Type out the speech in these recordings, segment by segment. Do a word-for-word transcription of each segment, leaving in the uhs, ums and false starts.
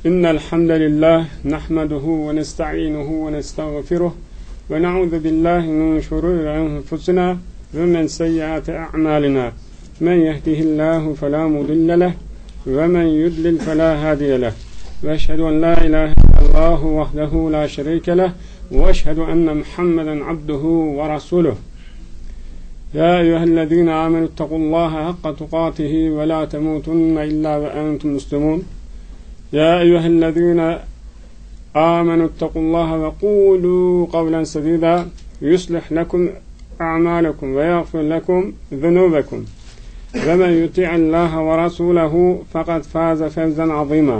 إن الحمد لله نحمده ونستعينه ونستغفره ونعوذ بالله من شرور أنفسنا ومن سيئات أعمالنا من يهده الله فلا مضل له ومن يضلل فلا هادي له وأشهد أن لا إله إلا الله وحده لا شريك له وأشهد أن محمدا عبده ورسوله يا أيها الذين آمنوا اتقوا الله حق تقاته ولا تموتن إلا وأنتم مسلمون يا أيها الذين آمنوا اتقوا الله وقولوا قولا سديدا يصلح لكم أعمالكم ويغفر لكم ذنوبكم ومن يطع الله ورسوله فقد فاز فوزا عظيما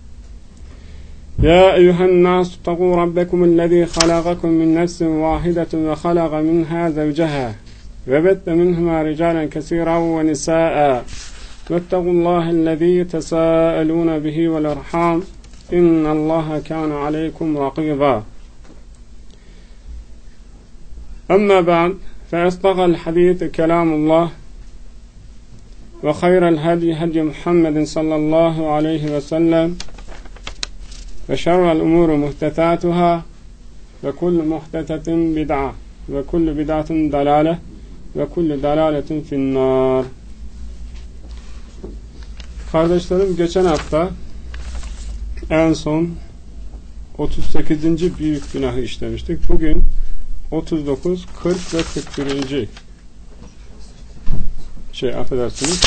يا أيها الناس اتقوا ربكم الذي خلقكم من نفس واحدة وخلق منها زوجها وبث منهما رجالا كثيرا ونساء واتقوا الله الذي تساءلون به والأرحام إن الله كان عليكم رقيبا أما بعد فأصدق الحديث كلام الله وخير الهدي هدي محمد صلى الله عليه وسلم وشر الأمور محدثاتها وكل محدثة بدعة وكل بدعة ضلالة وكل ضلالة في النار. Kardeşlerim, geçen hafta en son otuz sekizinci büyük günahı işlemiştik. Bugün otuz dokuz, kırk ve kırk birinci şey affedersiniz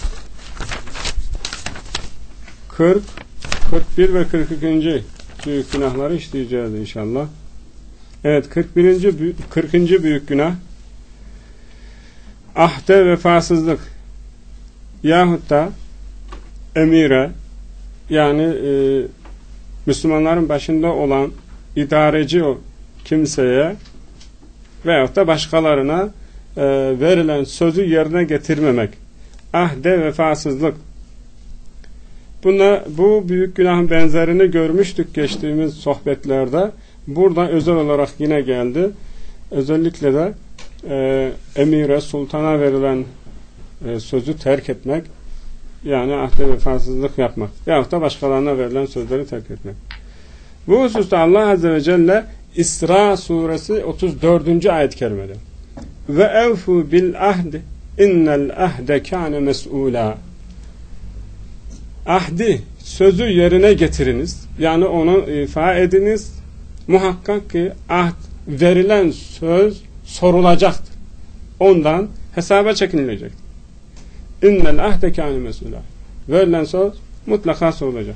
kırk, kırk bir ve kırk ikinci büyük günahları işleyeceğiz inşallah. Evet, kırk birinci kırkıncı büyük günah ahde vefasızlık yahut da emire, yani e, Müslümanların başında olan idareci o kimseye veyahut da başkalarına e, verilen sözü yerine getirmemek, ahde vefasızlık. Buna, bu büyük günahın benzerini görmüştük geçtiğimiz sohbetlerde. Burada özel olarak yine geldi. Özellikle de e, emire, sultana verilen e, sözü terk etmek, yani ahde vefasızlık yapmak yahut da başkalarına verilen sözleri terk etmek. Bu hususta Allah Azze ve Celle İsra suresi otuz dördüncü ayet-i kerimede ve evfu bil ahdi innel ahde kâne mes'ûlâ, ahdi, sözü yerine getiriniz, yani onu ifa ediniz, muhakkak ki ahd, verilen söz sorulacaktır, ondan hesaba çekinilecektir. İnnel ahde kâne mes'ûlâ, verilen söz mutlaka sorulacak.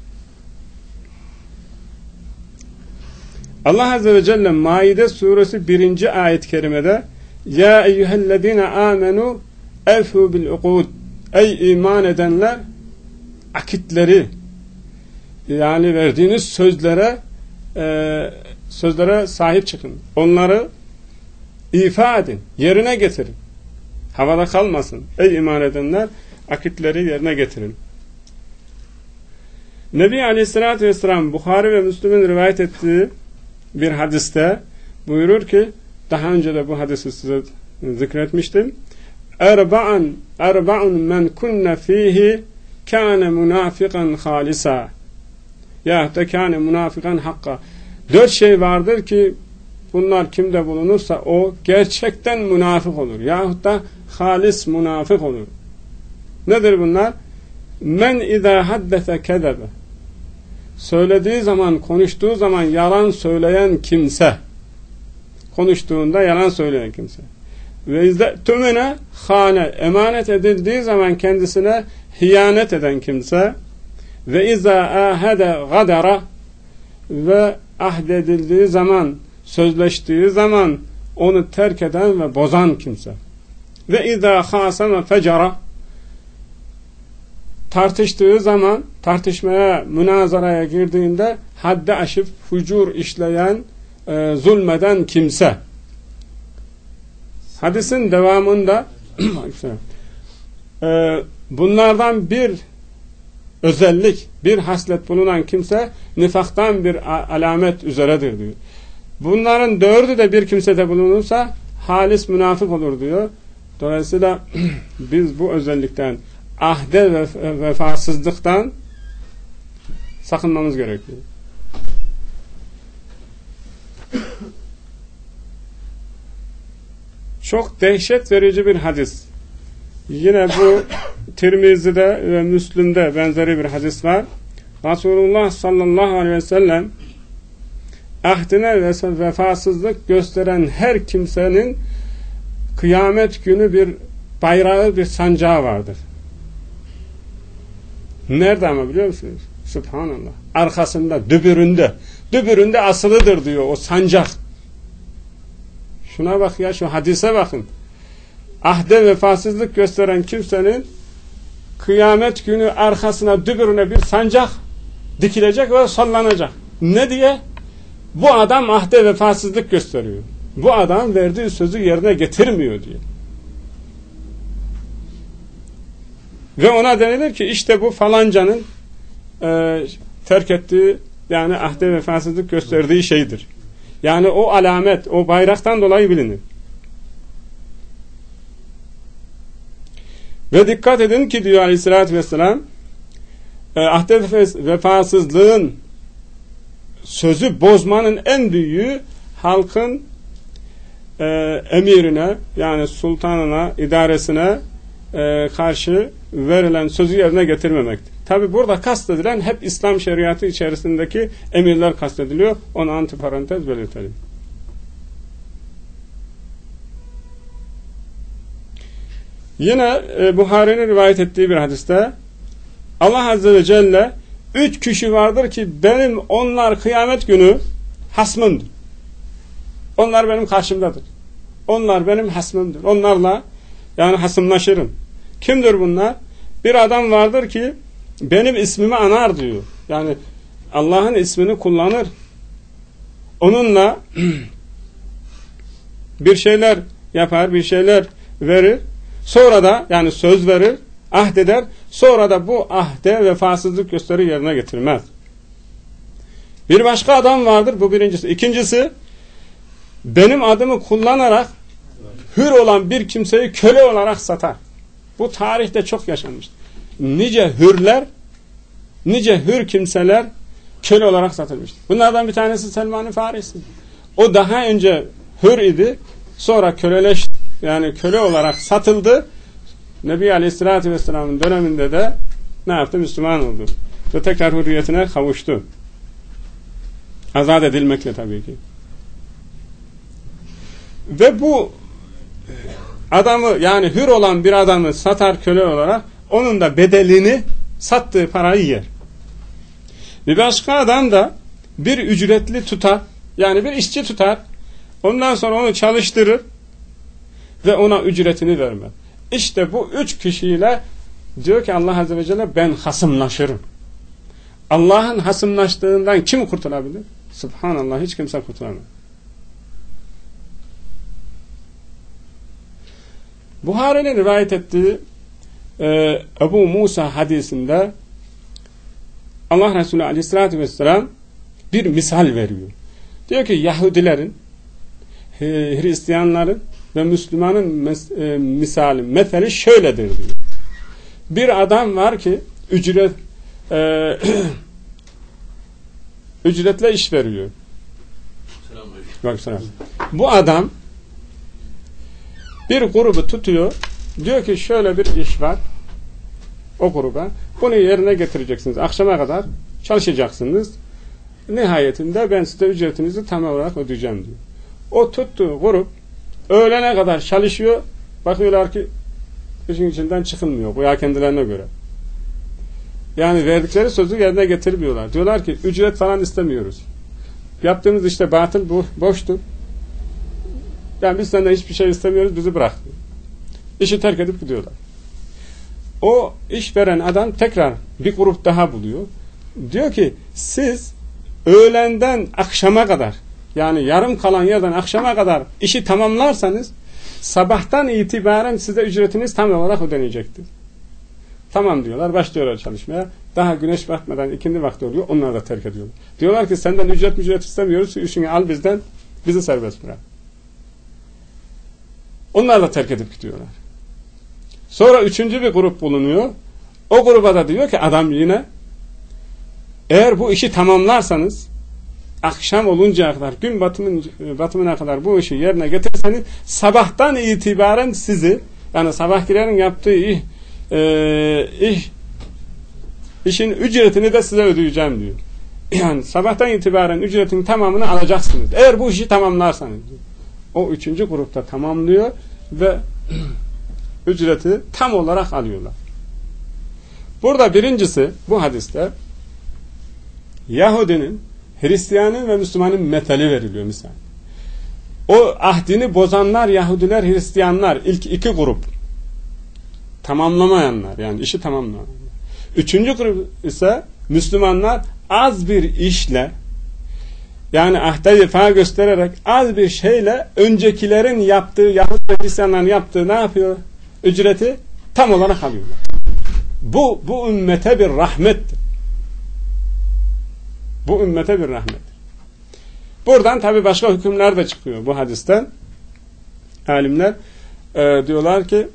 Allah Azze ve Celle Maide suresi birinci ayet-i kerimede ya eyyühellezine amenu evfu bil uqud, ey iman edenler, akitleri, yani verdiğiniz sözlere e, sözlere sahip çıkın, onları ifa edin, yerine getirin, havada kalmasın. Ey iman edenler, akitleri yerine getirin. Nebi Aleyhisselatü Vesselam Bukhari ve Müslüm'ün rivayet ettiği bir hadiste buyurur ki, daha önce de bu hadisi size zikretmiştim. Erba'an erba'un men kunne fihi kâne münafikan halisa, yahut da kâne münafikan hakka. Dört şey vardır ki bunlar kimde bulunursa o gerçekten münafık olur yahut da halis münafık olur. Nedir bunlar? Men izâ haddese kezebe, söylediği zaman, konuştuğu zaman yalan söyleyen kimse, konuştuğunda yalan söyleyen kimse. Ve izâ tümene hâne, emanet edildiği zaman kendisine hiyanet eden kimse. Ve izâ âhede gadara, ve ahdedildiği zaman, sözleştiği zaman onu terk eden ve bozan kimse. Ve izâ khâseme fecara, tartıştığı zaman, tartışmaya, münazaraya girdiğinde haddi aşıp fucur işleyen, e, zulmeden kimse. Hadisin devamında e, bunlardan bir özellik, bir haslet bulunan kimse nifaktan bir alamet üzeredir diyor. Bunların dördü de bir kimsede bulunursa halis münafık olur diyor. Dolayısıyla biz bu özellikten, ahde ve vefasızlıktan sakınmamız gerekiyor. Çok dehşet verici bir hadis. Yine bu Tirmizi'de ve Müslim'de benzeri bir hadis var. Resulullah sallallahu aleyhi ve sellem ahdine ve vefasızlık gösteren her kimsenin kıyamet günü bir bayrağı, bir sancağı vardır. Nerede ama biliyor musunuz? Subhanallah. Arkasında, dübüründe. Dübüründe asılıdır diyor o sancak. Şuna bak ya, şu hadise bakın. Ahde vefasızlık gösteren kimsenin kıyamet günü arkasına, dübürüne bir sancak dikilecek ve sallanacak. Ne diye? Bu adam ahde vefasızlık gösteriyor. Bu adam verdiği sözü yerine getirmiyor diye. Ve ona denilir ki işte bu falancanın e, terk ettiği, yani ahde vefasızlık gösterdiği şeydir. Yani o alamet, o bayraktan dolayı bilinir. Ve dikkat edin ki diyor Aleyhisselatü Vesselam, e, ahde vefasızlığın, sözü bozmanın en büyüğü halkın e, emirine, yani sultanına, idaresine e, karşı verilen sözü yerine getirmemektir. Tabi burada kastedilen hep İslam şeriatı içerisindeki emirler kastediliyor. Onu antiparantez belirtelim. Yine e, Buhari'nin rivayet ettiği bir hadiste Allah Azze ve Celle üç kişi vardır ki benim onlar kıyamet günü hasmımdır. Onlar benim karşımdadır. Onlar benim hasmımdır. Onlarla yani hasımlaşırım. Kimdir bunlar? Bir adam vardır ki benim ismimi anar diyor. Yani Allah'ın ismini kullanır. Onunla bir şeyler yapar, bir şeyler verir. Sonra da yani söz verir, ahdeder. Sonra da bu ahde vefasızlık gösteri yerine getirmez. Bir başka adam vardır. Bu birincisi. İkincisi, benim adımı kullanarak hür olan bir kimseyi köle olarak satar. Bu tarihte çok yaşanmıştır. Nice hürler, nice hür kimseler köle olarak satılmıştır. Bunlardan bir tanesi Selman-ı Farisi. O daha önce hür idi, sonra köleleşti. Yani köle olarak satıldı. Nebi Aleyhisselatü Vesselam'ın döneminde de ne yaptı? Müslüman oldu. Ve tekrar hürriyetine kavuştu. Azat edilmekle tabii ki. Ve bu adamı, yani hür olan bir adamı satar köle olarak, onun da bedelini, sattığı parayı yer. Bir başka adam da bir ücretli tutar, yani bir işçi tutar, ondan sonra onu çalıştırır ve ona ücretini vermez. İşte bu üç kişiyle diyor ki Allah Azze ve Celle ben hasımlaşırım. Allah'ın hasımlaştığından kim kurtulabilir? Subhanallah, hiç kimse kurtulamaz. Buhari'nin rivayet ettiği e, Ebu Musa hadisinde Allah Resulü Aleyhisselatü Vesselam bir misal veriyor. Diyor ki Yahudilerin, Hristiyanların ve Müslümanın mes- e, misali, meseli şöyledir diyor. Bir adam var ki ücret e, ücretle iş veriyor. Selam. Bu adam bir grubu tutuyor, diyor ki şöyle bir iş var o gruba, bunu yerine getireceksiniz, akşama kadar çalışacaksınız, nihayetinde ben size ücretinizi tam olarak ödeyeceğim diyor. O tuttuğu grup öğlene kadar çalışıyor, bakıyorlar ki işin içinden çıkılmıyor, bu ya kendilerine göre. Yani verdikleri sözü yerine getirmiyorlar. Diyorlar ki ücret falan istemiyoruz. Yaptığımız işte batıl, bu boştur. Yani biz senden hiçbir şey istemiyoruz, bizi bırak. İşi terk edip gidiyorlar. O iş veren adam tekrar bir grup daha buluyor. Diyor ki siz öğlenden akşama kadar, yani yarım kalan yerden akşama kadar işi tamamlarsanız sabahtan itibaren size ücretiniz tam olarak ödenecektir. Tamam diyorlar, başlıyorlar çalışmaya. Daha güneş batmadan ikindi vakti oluyor, onlar da terk ediyorlar. Diyorlar ki senden ücret ücret istemiyoruz, işini al bizden, bizi serbest bırak. Onlar da terk edip gidiyorlar. Sonra üçüncü bir grup bulunuyor. O gruba da diyor ki adam yine Eğer bu işi tamamlarsanız, akşam oluncaya kadar, gün batımın, batımına kadar bu işi yerine getirseniz, sabahtan itibaren sizi, yani sabahkilerin yaptığı iş, e, iş işin ücretini de size ödeyeceğim diyor. Yani sabahtan itibaren ücretin tamamını alacaksınız. Eğer bu işi tamamlarsanız. O üçüncü grupta tamamlıyor ve ücreti tam olarak alıyorlar. Burada birincisi, bu hadiste Yahudinin, Hristiyanın ve Müslümanın metali veriliyor misal. O ahdini bozanlar Yahudiler, Hristiyanlar, ilk iki grup. Tamamlamayanlar, yani işi tamamlamayanlar. Üçüncü grup ise Müslümanlar, az bir işle, yani ahde vefa göstererek az bir şeyle öncekilerin yaptığı, Yahudi ve Hristiyanların yaptığı ne yapıyor? Ücreti tam olarak alıyorlar. Bu, bu ümmete bir rahmettir. Bu ümmete bir rahmettir. Buradan tabi başka hükümler de çıkıyor bu hadisten. Alimler e, diyorlar ki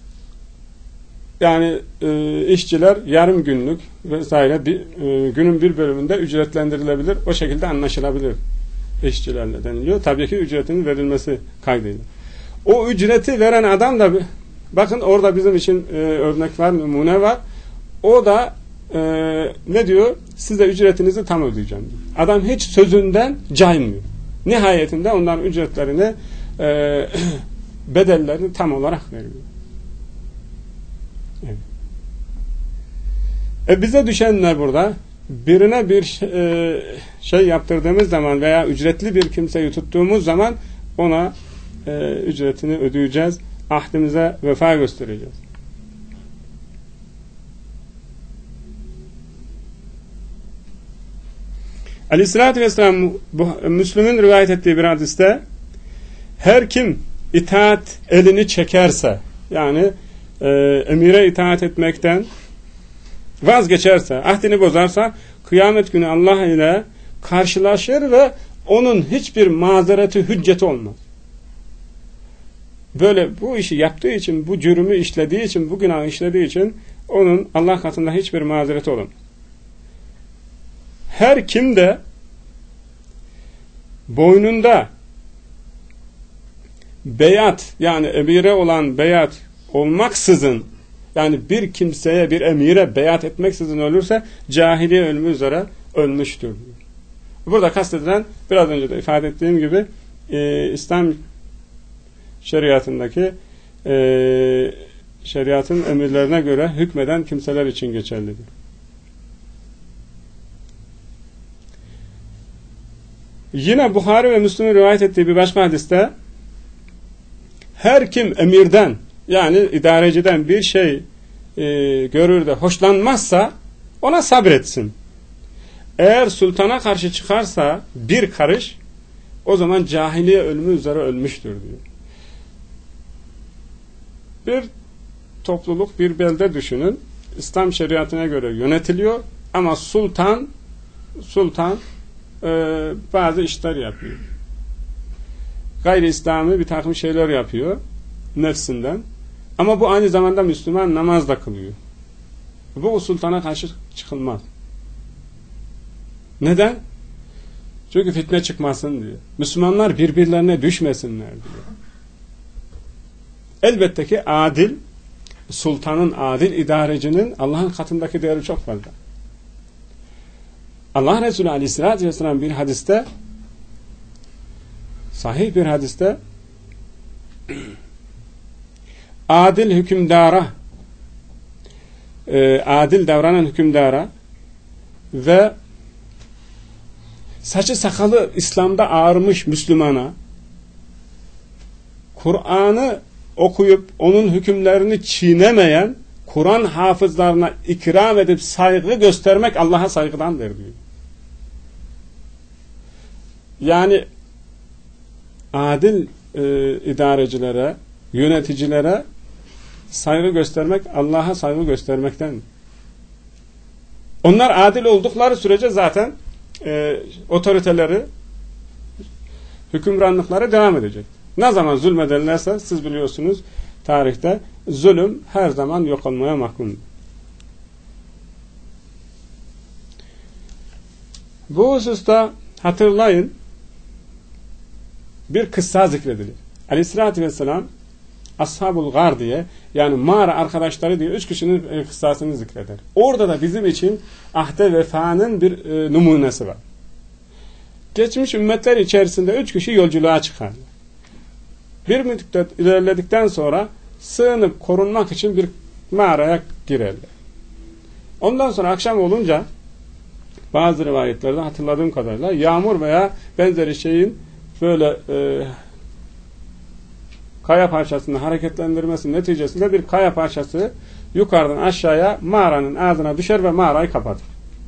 yani e, işçiler yarım günlük vesaire bir, e, günün bir bölümünde ücretlendirilebilir. O şekilde anlaşılabilir işçilerle deniliyor. Tabii ki ücretinin verilmesi kaydıyla. O ücreti veren adam da bakın orada bizim için e, örnek var, numune var. O da e, ne diyor? Size ücretinizi tam ödeyeceğim diyor. Adam hiç sözünden caymıyor. Nihayetinde onların ücretlerini e, bedellerini tam olarak veriyor. Evet. E bize düşenler burada birine bir e, şey yaptırdığımız zaman veya ücretli bir kimseyi tuttuğumuz zaman ona e, ücretini ödeyeceğiz. Ahdimize vefa göstereceğiz. Aleyhissalatü vesselam Müslüm'ün rivayet ettiği bir hadiste her kim itaat elini çekerse yani e, emire itaat etmekten vazgeçerse, ahdini bozarsa kıyamet günü Allah ile karşılaşır ve onun hiçbir mazereti, hücceti olmaz. Böyle bu işi yaptığı için, bu cürümü işlediği için, bu günahı işlediği için onun Allah katında hiçbir mazereti olmaz. Her kim de boynunda beyat yani emire olan beyat olmaksızın yani bir kimseye bir emire beyat etmeksizin ölürse cahiliye ölümü üzere ölmüştür. Burada kastedilen biraz önce de ifade ettiğim gibi e, İslam şeriatındaki e, şeriatın emirlerine göre hükmeden kimseler için geçerlidir. Yine Buhari ve Müslüm'ün rivayet ettiği bir başka hadiste her kim emirden yani idareciden bir şey e, görür de hoşlanmazsa ona sabretsin. Eğer sultana karşı çıkarsa bir karış o zaman cahiliye ölümü üzere ölmüştür diyor. Bir topluluk, bir belde düşünün. İslam şeriatına göre yönetiliyor ama sultan sultan e, bazı işler yapıyor. Gayri İslami bir takım şeyler yapıyor nefsinden. Ama bu aynı zamanda Müslüman namaz da kılıyor. Bu sultana karşı çıkılmaz. Neden? Çünkü fitne çıkmasın diye. Müslümanlar birbirlerine düşmesinler diye. Elbette ki adil, sultanın, adil idarecinin Allah'ın katındaki değeri çok fazla. Allah Resulü Aleyhisselatü Vesselam bir hadiste, sahih bir hadiste, adil hükümdara, e, adil davranan hükümdara ve saçı sakalı İslam'da ağarmış Müslümana Kur'an'ı okuyup onun hükümlerini çiğnemeyen Kur'an hafızlarına ikram edip saygı göstermek Allah'a saygıdandır diyor. Yani adil e, idarecilere, yöneticilere saygı göstermek Allah'a saygı göstermekten. Onlar adil oldukları sürece zaten e, otoriteleri, hükümranlıkları devam edecek. Ne zaman zulmederlerse siz biliyorsunuz tarihte zulüm her zaman yok olmaya mahkumdur. Bu hususta hatırlayın, bir kıssa zikredilir. Aleyhissalatü vesselam Ashab-ul Gar diye, yani mağara arkadaşları diye üç kişinin e, kıssasını zikreder. Orada da bizim için ahde vefanın bir e, numunesi var. Geçmiş ümmetler içerisinde üç kişi yolculuğa çıkarlar. Bir müddet ilerledikten sonra sığınıp korunmak için bir mağaraya girerler. Ondan sonra akşam olunca bazı rivayetlerde hatırladığım kadarıyla yağmur veya benzeri şeyin böyle e, kaya parçasını hareketlendirmesi neticesinde bir kaya parçası yukarıdan aşağıya mağaranın ağzına düşer ve mağarayı kapatır.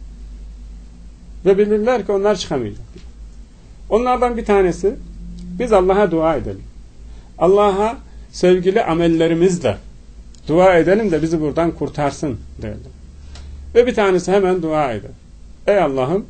Ve bilirler ki onlar çıkamayacak. Onlardan bir tanesi, biz Allah'a dua edelim. Allah'a sevgili amellerimizle dua edelim de bizi buradan kurtarsın derler. Ve bir tanesi hemen dua eder. Ey Allah'ım,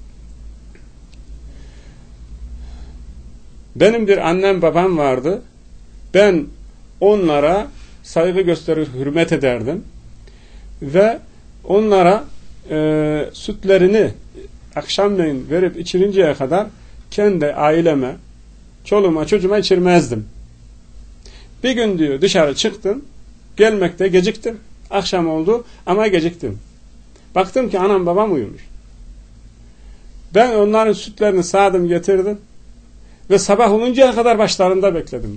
benim bir annem babam vardı. Ben onlara saygı gösterir, hürmet ederdim. Ve onlara e, sütlerini akşamleyin verip içirinceye kadar kendi aileme, çoluğuma, çocuğuma içirmezdim. Bir gün diyor dışarı çıktım, gelmekte geciktim. Akşam oldu ama geciktim. Baktım ki anam babam uyumuş. Ben onların sütlerini sağdım, getirdim ve sabah oluncaya kadar başlarında bekledim.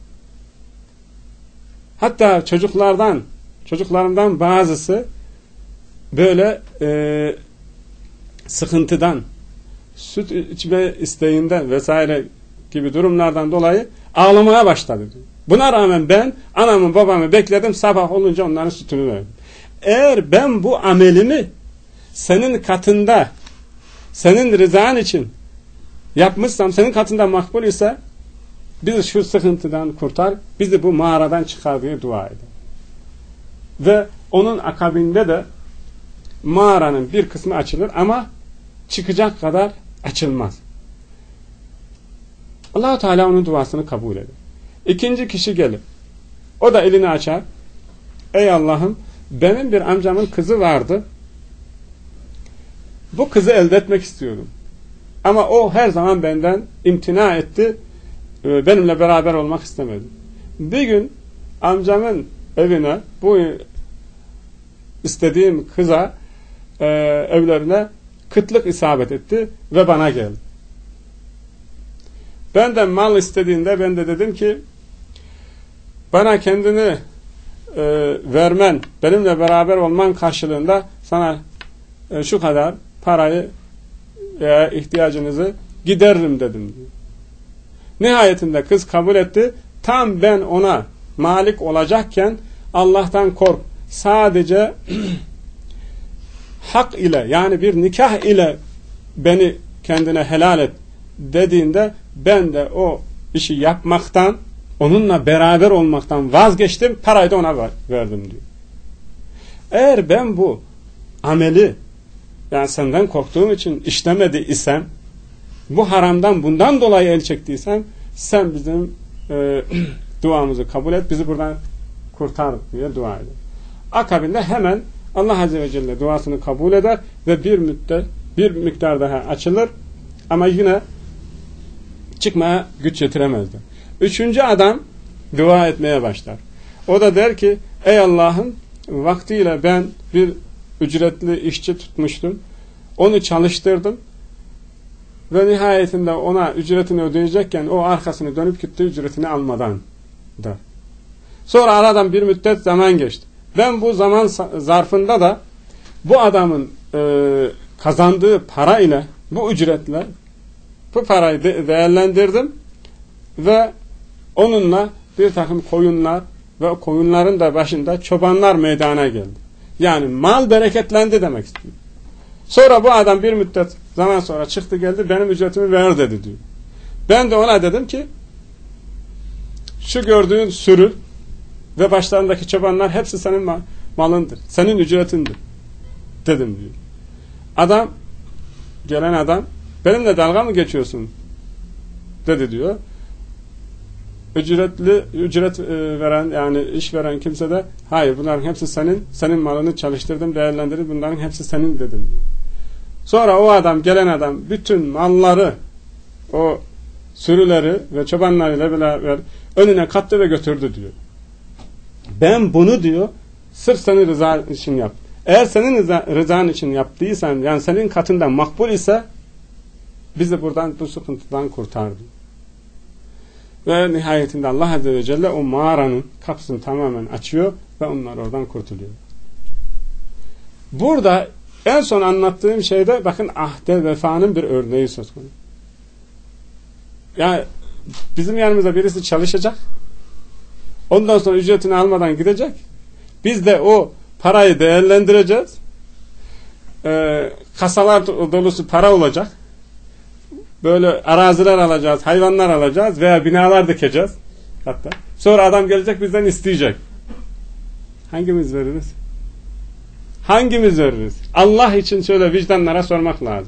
Hatta çocuklardan, çocuklarımdan bazısı böyle e, sıkıntıdan, süt içme isteğinden vesaire gibi durumlardan dolayı ağlamaya başladı. Buna rağmen ben anamı babamı bekledim, sabah olunca onların sütünü verdim. Eğer ben bu amelimi senin katında, senin rızan için yapmışsam, senin katında makbul ise bizi şu sıkıntıdan kurtar, bizi bu mağaradan çıkar diye dua eder. Ve onun akabinde de mağaranın bir kısmı açılır ama çıkacak kadar açılmaz. Allah-u Teala onun duasını kabul eder. İkinci kişi gelir. O da elini açar. Ey Allah'ım, benim bir amcamın kızı vardı. Bu kızı elde etmek istiyordum. Ama o her zaman benden imtina etti. Benimle beraber olmak istemedi. Bir gün amcamın evine, bu istediğim kıza e, evlerine kıtlık isabet etti ve bana geldi. Benden mal istediğinde ben de dedim ki bana kendini e, vermen, benimle beraber olman karşılığında sana e, şu kadar parayı veya ihtiyacınızı gideririm dedim diyor. Nihayetinde kız kabul etti. Tam ben ona malik olacakken Allah'tan kork. Sadece hak ile, yani bir nikah ile beni kendine helal et dediğinde ben de o işi yapmaktan, onunla beraber olmaktan vazgeçtim. Parayı da ona verdim diyor. Eğer ben bu ameli, yani senden korktuğum için işlemedi isem, bu haramdan bundan dolayı el çektiysem, sen bizim e, duamızı kabul et, bizi buradan kurtar diye dua eder. Akabinde hemen Allah Azze ve Celle duasını kabul eder ve bir müddet, bir miktar daha açılır ama yine çıkmaya güç yetiremezler. Üçüncü adam dua etmeye başlar. O da der ki, ey Allah'ım, vaktiyle ben bir ücretli işçi tutmuştum. Onu çalıştırdım. Ve nihayetinde ona ücretini ödeyecekken o arkasını dönüp gitti, ücretini almadan da. Sonra aradan bir müddet zaman geçti. Ben bu zaman zarfında da bu adamın e, kazandığı para ile, bu ücretle bu parayı de değerlendirdim ve onunla bir takım koyunlar ve o koyunların da başında çobanlar meydana geldi. Yani mal bereketlendi demek istiyor. Sonra bu adam bir müddet zaman sonra çıktı geldi, benim ücretimi ver dedi diyor. Ben de ona dedim ki şu gördüğün sürü ve başlarındaki çobanlar hepsi senin malındır. Senin ücretindir dedim diyor. Adam, gelen adam, benimle dalga mı geçiyorsun dedi diyor. Ücretli, ücret veren, yani iş veren kimse de hayır, bunların hepsi senin, senin malını çalıştırdım, değerlendirdim, bunların hepsi senin dedim. Sonra o adam, gelen adam bütün malları, o sürüleri ve çobanlarıyla beraber önüne kattı ve götürdü diyor. Ben bunu diyor sırf senin rızan için yap. Eğer senin rıza, rızan için yaptıysan, yani senin katından makbul ise bizi buradan, bu sıkıntıdan kurtardı. Ve nihayetinde Allah Azze ve Celle o mağaranın kapısını tamamen açıyor ve onlar oradan kurtuluyor. Burada en son anlattığım şeyde bakın ahde vefanın bir örneği söz konusu. Yani bizim yanımızda birisi çalışacak. Ondan sonra ücretini almadan gidecek. Biz de o parayı değerlendireceğiz. Ee, kasalar dolusu para olacak. Böyle araziler alacağız, hayvanlar alacağız veya binalar dikeceğiz. Hatta. Sonra adam gelecek bizden isteyecek. Hangimiz veririz? Hangimiz veririz? Allah için şöyle vicdanlara sormak lazım.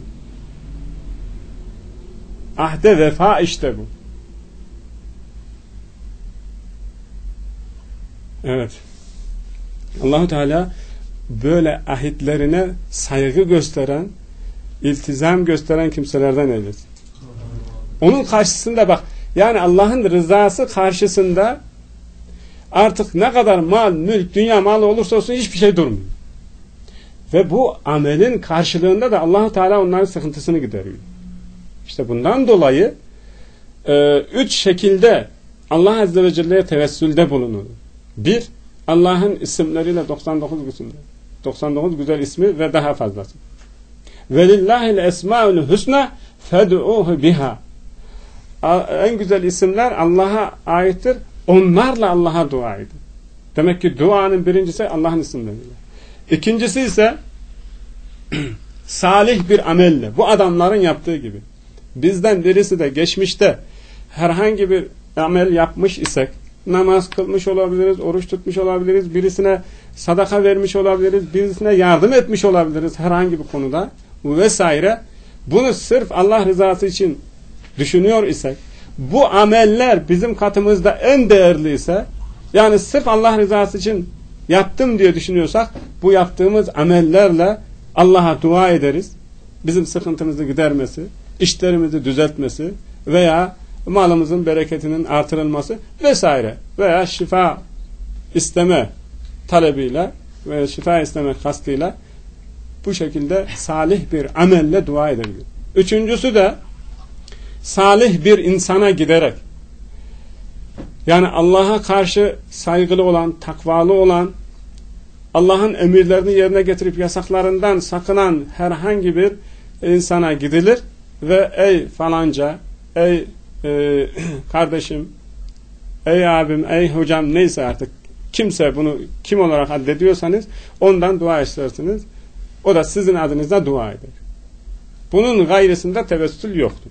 Ahde vefa işte bu. Evet. Allah-u Teala böyle ahitlerine saygı gösteren, iltizam gösteren kimselerden eylesin. Onun karşısında bak, yani Allah'ın rızası karşısında artık ne kadar mal, mülk, dünya malı olursa olsun hiçbir şey durmuyor. Ve bu amelin karşılığında da Allah-u Teala onların sıkıntısını gideriyor. İşte bundan dolayı e, üç şekilde Allah Azze ve Celle'ye tevessülde bulunur. Bir, Allah'ın isimleriyle doksan dokuz isimler. doksan dokuz güzel ismi ve daha fazlası. Velillahil esmaül husna fed'uhu biha. En güzel isimler Allah'a aittir. Onlarla Allah'a dua edin. Demek ki duanın birincisi Allah'ın isimleriyle. İkincisi ise salih bir amelle. Bu adamların yaptığı gibi. Bizden birisi de geçmişte herhangi bir amel yapmış isek, namaz kılmış olabiliriz, oruç tutmuş olabiliriz, birisine sadaka vermiş olabiliriz, birisine yardım etmiş olabiliriz herhangi bir konuda vesaire. Bunu sırf Allah rızası için düşünüyor isek, bu ameller bizim katımızda en değerli ise, yani sırf Allah rızası için yaptım diye düşünüyorsak, bu yaptığımız amellerle Allah'a dua ederiz. Bizim sıkıntımızı gidermesi, işlerimizi düzeltmesi veya malımızın bereketinin artırılması vesaire veya şifa isteme talebiyle veya şifa isteme kastıyla bu şekilde salih bir amelle dua edebilir. Üçüncüsü de salih bir insana giderek, yani Allah'a karşı saygılı olan, takvalı olan, Allah'ın emirlerini yerine getirip yasaklarından sakınan herhangi bir insana gidilir ve ey falanca, ey e, kardeşim, ey abim, ey hocam, neyse artık kimse bunu kim olarak addediyorsanız ondan dua istersiniz. O da sizin adınıza dua eder. Bunun gayrısında tevessül yoktur.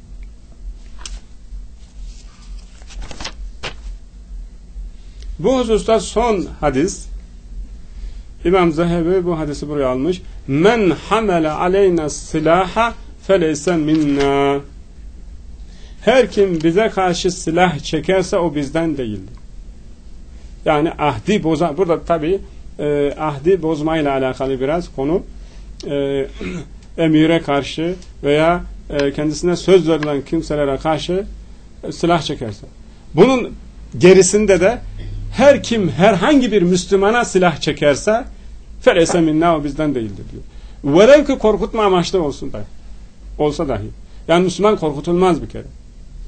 Bu hususta son hadis, İmam Zehebi bu hadisi buraya almış. Men hamele aleyna silaha feleyse minna. Her kim bize karşı silah çekerse o bizden değildir. Yani ahdi boza, burada tabi e, ahdi bozmayla alakalı biraz konu. E, emire karşı veya e, kendisine söz verilen kimselere karşı e, silah çekerse. Bunun gerisinde de her kim herhangi bir Müslümana silah çekerse feleyse minna, o bizden değildir diyor. Velev ki korkutma amaçlı olsun dahi. Olsa dahi. Yani Müslüman korkutulmaz bir kere.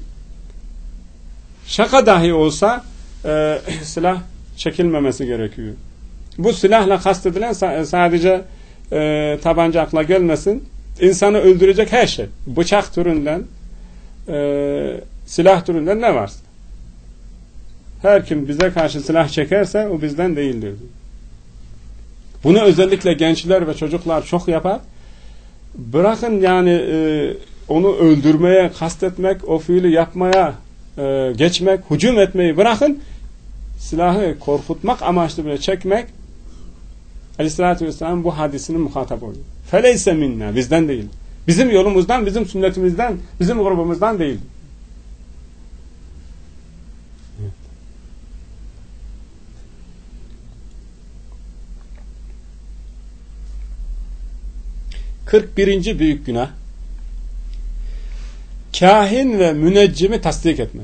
Şaka dahi olsa e, silah çekilmemesi gerekiyor. Bu silahla kastedilen sadece e, tabanca akla gelmesin. İnsanı öldürecek her şey. Bıçak türünden e, silah türünden ne varsa. Her kim bize karşı silah çekerse o bizden değildir. Bunu özellikle gençler ve çocuklar çok yapar. Bırakın yani e, onu öldürmeye, kastetmek, o fiili yapmaya e, geçmek, hücum etmeyi bırakın. Silahı korkutmak amaçlı bile çekmek, Aleyhisselatü Vesselam bu hadisinin muhatap oluyor. Feleyse minna, bizden değil. Bizim yolumuzdan, bizim sünnetimizden, bizim grubumuzdan değil. kırk birinci büyük günah. Kahin ve müneccimi tasdik etmek.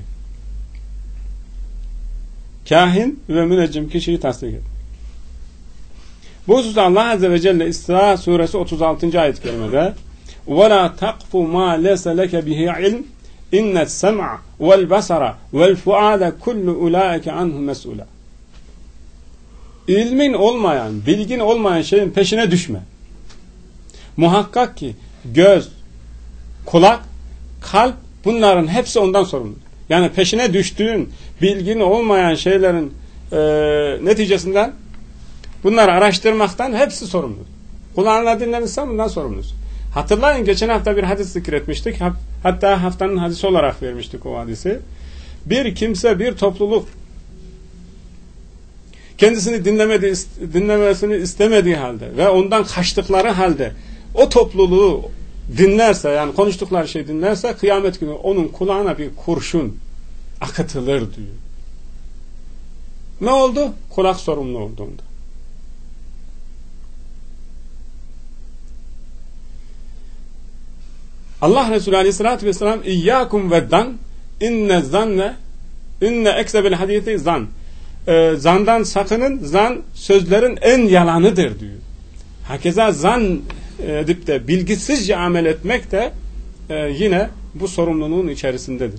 Kahin ve müneccim kişiyi tasdik etmek. Bu hususta Allah Azze ve Celle İsra suresi otuz altıncı ayet-i kerimede وَلَا تَقْفُ مَا لَيْسَ لَكَ بِهِ عِلْمٍ اِنَّ السَّمْعَ وَالْبَصَرَ وَالْفُؤَادَ كُلُّ اُولَٰئِكَ عَنْهُ مَسْئُولًا. İlmin olmayan, bilgin olmayan şeyin peşine düşme. Muhakkak ki göz, kulak, kalp, bunların hepsi ondan sorumlu. Yani peşine düştüğün, bilgin olmayan şeylerin e, neticesinden, bunları araştırmaktan hepsi sorumlu. Kulağınla dinlemişsen bundan sorumlusun. Hatırlayın, geçen hafta bir hadis zikretmiştik. Hatta haftanın hadisi olarak vermiştik o hadisi. Bir kimse, bir topluluk kendisini dinlemediği, dinlemesini istemediği halde ve ondan kaçtıkları halde o topluluğu dinlerse, yani konuştukları şeyi dinlerse, kıyamet günü onun kulağına bir kurşun akıtılır diyor. Ne oldu? Kulak sorumlu oldu onda. Allah Resulü Aleyhisselatü Vesselam İyyâkum veddan inne zanne inne eksebil hadisi zan. Ee, zandan sakının, zan sözlerin en yalanıdır diyor. Hakeza zan edip de bilgisizce amel etmek de e, yine bu sorumluluğun içerisindedir.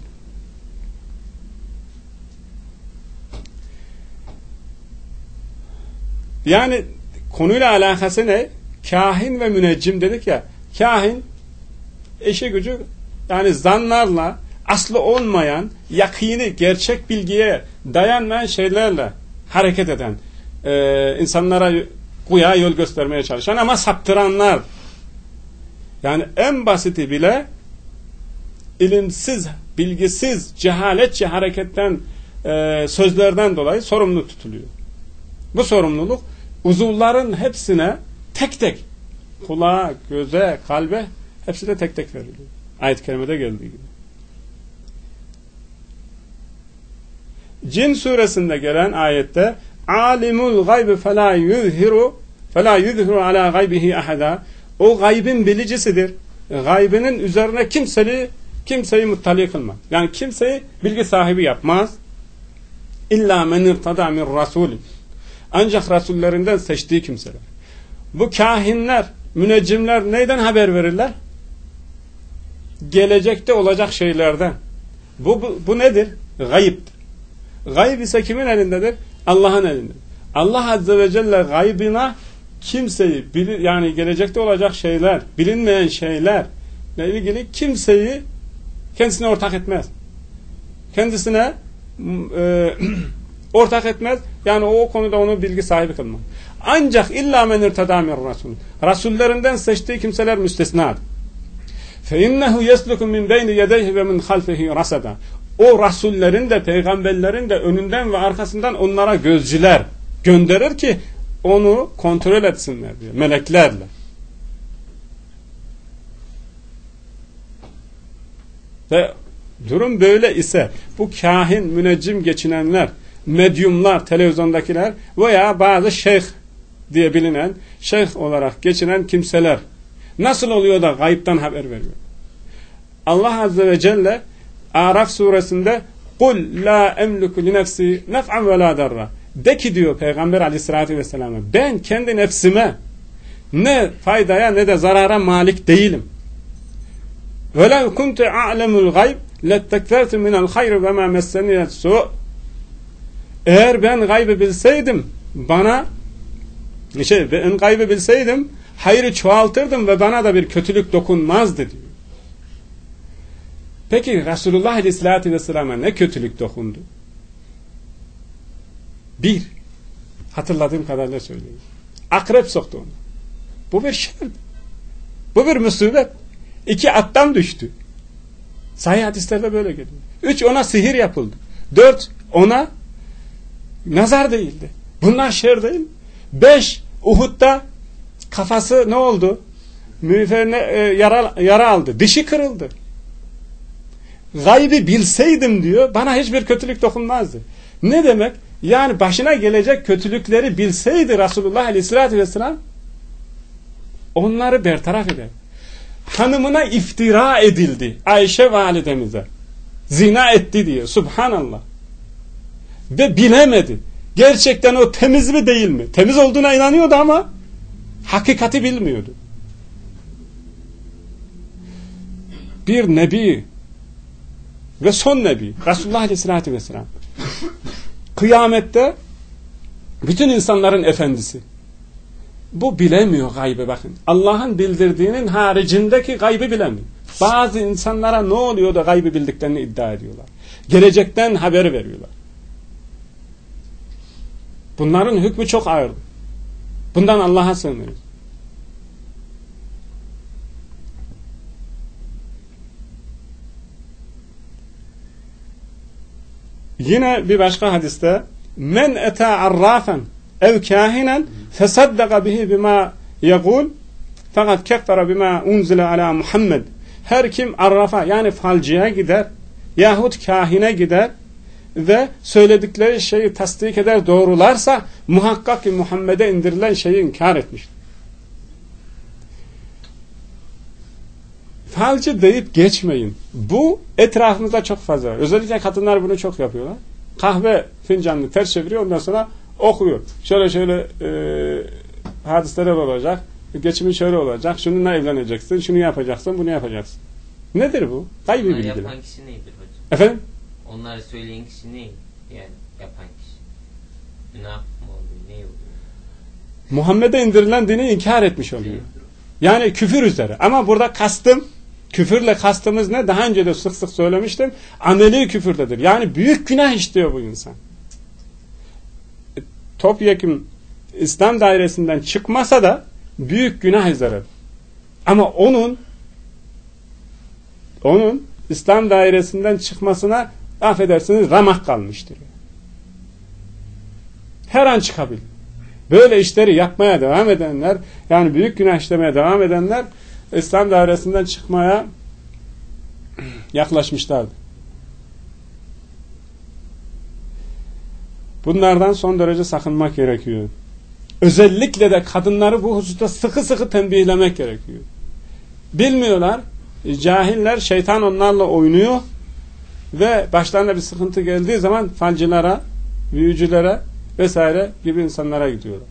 Yani konuyla alakası ne? Kahin ve müneccim dedik ya. Kahin eşi gücü, yani zanlarla, aslı olmayan, yakini, gerçek bilgiye dayanmayan şeylerle hareket eden, e, insanlara güya yol göstermeye çalışan ama saptıranlar. Yani en basiti bile ilimsiz, bilgisiz, cehaletçe hareketten, e, sözlerden dolayı sorumlu tutuluyor. Bu sorumluluk uzuvların hepsine tek tek, kulağa, göze, kalbe hepsine tek tek veriliyor. Ayet-i kerimede geldiği gibi. Cin suresinde gelen ayette alimul gaybi felâ yuzhiru felâ yuzhiru alâ gaybihi ahada. O gaybin bilicisidir. Gaybinin üzerine kimseyi kimseyi muttali kılmaz. Yani kimseyi bilgi sahibi yapmaz. İllâ men irtada min rasûlin. Ancak rasullerinden seçtiği kimseler. Bu kahinler, müneccimler neyden haber verirler? Gelecekte olacak şeylerden. Bu, bu, bu nedir? Gayiptir. Gayb ise kimin elindedir? Allah'ın elindedir. Allah Azze ve Celle gaybına kimseyi, yani gelecekte olacak şeyler, bilinmeyen şeylerle ilgili kimseyi kendisine ortak etmez. Kendisine e, ortak etmez. Yani o konuda onu bilgi sahibi kılmaz. Ancak illa men irtada min rasul. Rasullerinden seçtiği kimseler müstesnadır. فَاِنَّهُ يَسْلُكُ مِنْ بَيْنِ يَدَيْهِ وَمِنْ خَلْفِهِ رَسَدًا. O rasullerin de peygamberlerin de önünden ve arkasından onlara gözcüler gönderir ki onu kontrol etsinler diyor. Meleklerle. Ve durum böyle ise bu kahin, müneccim geçinenler, medyumlar, televizyondakiler veya bazı şeyh diye bilinen, şeyh olarak geçinen kimseler nasıl oluyor da gayipten haber veriyor? Allah Azze ve Celle Araf suresinde قُلْ لَا اَمْلُكُ لِنَفْسِ نَفْعًا وَلَا دَرَّ. De ki diyor Peygamber Aleyhisselatü Vesselam'a, ben kendi nefsime ne faydaya ne de zarara malik değilim. وَلَوْ كُنْتُ أَعْلَمُ الْغَيْبِ لَتَّكْفَرْتُ مِنَ الْخَيْرِ وَمَا مَسَّنِيَ السُّوءُ. Eğer ben gaybı bilseydim bana şey, ben gaybı bilseydim hayrı çoğaltırdım ve bana da bir kötülük dokunmazdı diyor. Peki Resulullah Aleyhisselatü Vesselam'a ne kötülük dokundu? Bir, hatırladığım kadarıyla söyleyeyim. Akrep soktu onu. Bu bir şer. Bu bir musibet. İki, attan düştü. Sahih hadislerde böyle geliyor. Üç, ona sihir yapıldı. Dört, ona nazar değildi. Bunlar şer değil. Beş, Uhud'da kafası ne oldu? Müferine e, yara, yara aldı. Dişi kırıldı. Gaybi bilseydim diyor, bana hiçbir kötülük dokunmazdı. Ne demek? Yani başına gelecek kötülükleri bilseydi Resulullah Aleyhisselatü Vesselam onları bertaraf eder. Hanımına iftira edildi. Ayşe validemize. Zina etti diye. Subhanallah. Ve bilemedi. Gerçekten o temiz mi değil mi? Temiz olduğuna inanıyordu ama hakikati bilmiyordu. Bir nebi ve son nebi Resulullah Aleyhisselatü Vesselam kıyamette bütün insanların efendisi. Bu bilemiyor gaybı, bakın. Allah'ın bildirdiğinin haricindeki gaybı bilemiyor. Bazı insanlara ne oluyor da gaybı bildiklerini iddia ediyorlar. Gelecekten haber veriyorlar. Bunların hükmü çok ağır. Bundan Allah'a sığınırız. Yine bir başka hadiste men eta arrafen ev kahinen fesaddaka bihi bima yekul fakat keffere bima unzile ala Muhammed. Her kim arrafa, yani falcıya gider yahut kahine gider ve söyledikleri şeyi tasdik eder, doğrularsa muhakkak ki Muhammed'e indirilen şeyi inkar etmiştir. Falcı deyip geçmeyin. Bu etrafımızda çok fazla var. Özellikle kadınlar bunu çok yapıyorlar. Kahve fincanını ters çeviriyor, ondan sonra okuyor. Şöyle şöyle e, hadisler olacak, geçimin şöyle olacak, şununla evleneceksin, şunu yapacaksın, bunu yapacaksın. Nedir bu? Gaybi bilgiler. Onlar yapan kişi neydir hocam? Efendim? Onları söyleyen kişi neydi? Yani yapan kişi. Günah mı oluyor? Ne oluyor? Muhammed'e indirilen dini inkar etmiş oluyor. Yani küfür üzere. Ama burada kastım, küfürle kastımız ne? Daha önce de sık sık söylemiştim. Ameli küfürdedir. Yani büyük günah işliyor bu insan. Topyekun İslam dairesinden çıkmasa da büyük günah üzeredir. Ama onun onun İslam dairesinden çıkmasına affedersiniz ramak kalmıştır. Her an çıkabilir. Böyle işleri yapmaya devam edenler, yani büyük günah işlemeye devam edenler İslam dairesinden çıkmaya yaklaşmışlardı. Bunlardan son derece sakınmak gerekiyor. Özellikle de kadınları bu hususta sıkı sıkı tembihlemek gerekiyor. Bilmiyorlar, cahiller, şeytan onlarla oynuyor ve başlarına bir sıkıntı geldiği zaman falcılara, büyücülere vesaire gibi insanlara gidiyorlar.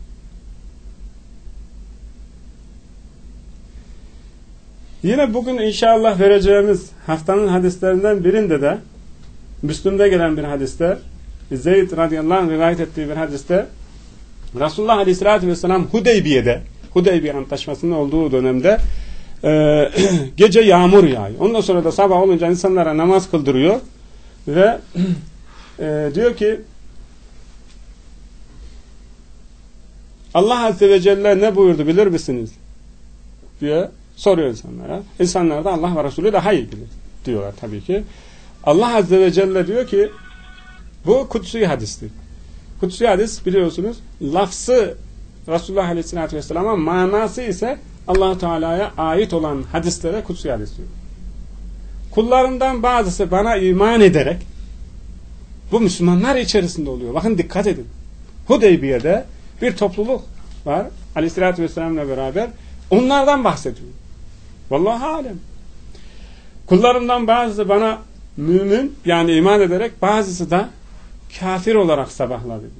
Yine bugün inşallah vereceğimiz haftanın hadislerinden birinde de Müslüm'de gelen bir hadiste, Zeyd radıyallahu anh rivayet ettiği bir hadiste, Resulullah aleyhissalatü vesselam Hudeybiye'de, Hudeybiye antlaşmasının olduğu dönemde e, gece yağmur yağıyor. Ondan sonra da sabah olunca insanlara namaz kıldırıyor ve e, diyor ki Allah Azze ve Celle ne buyurdu bilir misiniz? diye soruyor insanlara. İnsanlar da Allah ve Resulü daha iyi bilir diyorlar tabii ki. Allah Azze ve Celle diyor ki bu kutsi hadistir. Kutsi hadis biliyorsunuz lafzı Resulullah Aleyhisselatü Vesselam'a, manası ise Allah Teala'ya ait olan hadislere kutsi hadis diyor. Kullarından bazısı bana iman ederek, bu Müslümanlar içerisinde oluyor. Bakın dikkat edin. Hudeybiye'de bir topluluk var. Aleyhisselatü Vesselam'la beraber. Onlardan bahsediyor. Vallahi alem. Kullarından bazısı bana mümin, yani iman ederek, bazısı da kafir olarak sabahladı diyor.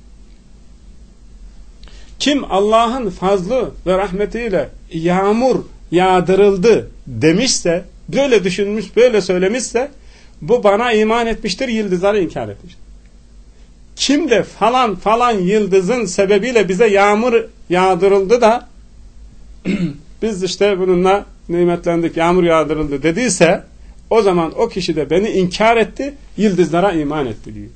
Kim Allah'ın fazlı ve rahmetiyle yağmur yağdırıldı demişse, böyle düşünmüş, böyle söylemişse, bu bana iman etmiştir, yıldızları inkar etmiştir. Kim de falan falan yıldızın sebebiyle bize yağmur yağdırıldı da biz işte bununla nimetlendik, yağmur yağdırıldı dediyse, o zaman o kişi de beni inkar etti, yıldızlara iman etti diyor.